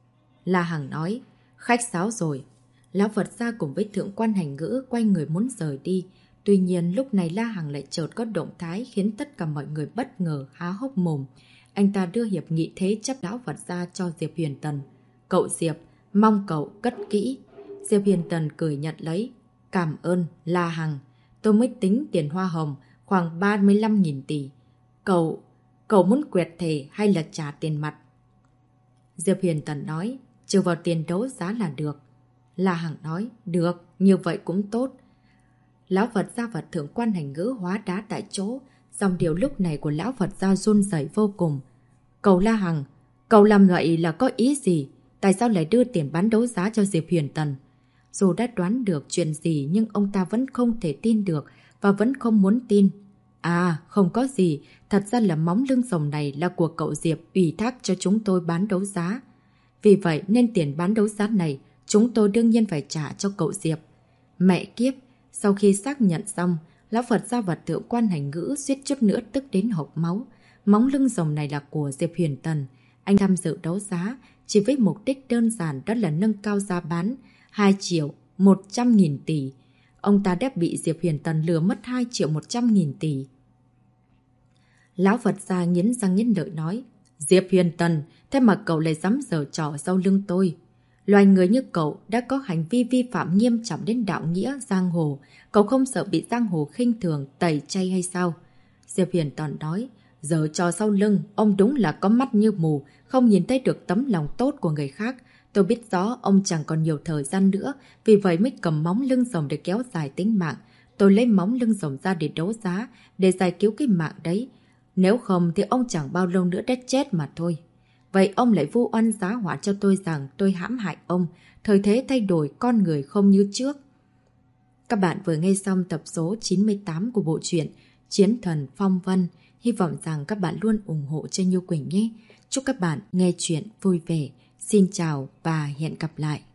La Hằng nói, khách sáo rồi. Lão Phật gia cùng với thượng quan Hành Ngữ quay người muốn rời đi. Tuy nhiên lúc này La Hằng lại chợt có động thái khiến tất cả mọi người bất ngờ há hốc mồm. Anh ta đưa hiệp nghị thế chấp lão Phật gia cho Diệp Huyền Tần. Cậu Diệp, mong cậu cất kỹ. Diệp Huyền Tần cười nhận lấy. Cảm ơn, La Hằng. Tôi mới tính tiền hoa hồng, khoảng 35.000 tỷ. Cậu muốn quẹt thề hay là trả tiền mặt? Diệp Huyền Tần nói, trừ vào tiền đấu giá là được. La Hằng nói, được, như vậy cũng tốt. Lão Phật gia và thượng quan Hành Ngữ hóa đá tại chỗ. Dòng điều lúc này của lão Phật gia run rẩy vô cùng. Cậu La Hằng, cậu làm vậy là có ý gì? Tại sao lại đưa tiền bán đấu giá cho Diệp Huyền Tần? Dù đã đoán được chuyện gì nhưng ông ta vẫn không thể tin được và vẫn không muốn tin. À, không có gì. Thật ra là móng lưng rồng này là của cậu Diệp ủy thác cho chúng tôi bán đấu giá. Vì vậy nên tiền bán đấu giá này chúng tôi đương nhiên phải trả cho cậu Diệp. Mẹ kiếp! Sau khi xác nhận xong, lão Phật gia và thượng quan Hành Ngữ suýt chút nữa tức đến hộc máu. Móng lưng rồng này là của Diệp Huyền Tần. Anh tham dự đấu giá chỉ với mục đích đơn giản đó là nâng cao giá bán 2.100.000 tỷ. Ông ta đã bị Diệp Huyền Tần lừa mất 2.100.000 tỷ. Lão Phật gia nghiến răng nghiến lợi nói, Diệp Huyền Tần, thế mà cậu lại dám giở trò sau lưng tôi. Loài người như cậu đã có hành vi vi phạm nghiêm trọng đến đạo nghĩa giang hồ. Cậu không sợ bị giang hồ khinh thường, tẩy chay hay sao? Diệp Huyền Tần nói, giở trò sau lưng, ông đúng là có mắt như mù, không nhìn thấy được tấm lòng tốt của người khác. Tôi biết rõ ông chẳng còn nhiều thời gian nữa, vì vậy mới cầm móng lưng rồng để kéo dài tính mạng. Tôi lấy móng lưng rồng ra để đấu giá, để giải cứu cái mạng đấy. Nếu không thì ông chẳng bao lâu nữa đã chết mà thôi. Vậy ông lại vu oan giá họa cho tôi rằng tôi hãm hại ông, thời thế thay đổi con người không như trước. Các bạn vừa nghe xong tập số 98 của bộ truyện Chiến Thần Phong Vân. Hy vọng rằng các bạn luôn ủng hộ cho Như Quỳnh nhé. Chúc các bạn nghe chuyện vui vẻ. Xin chào và hẹn gặp lại.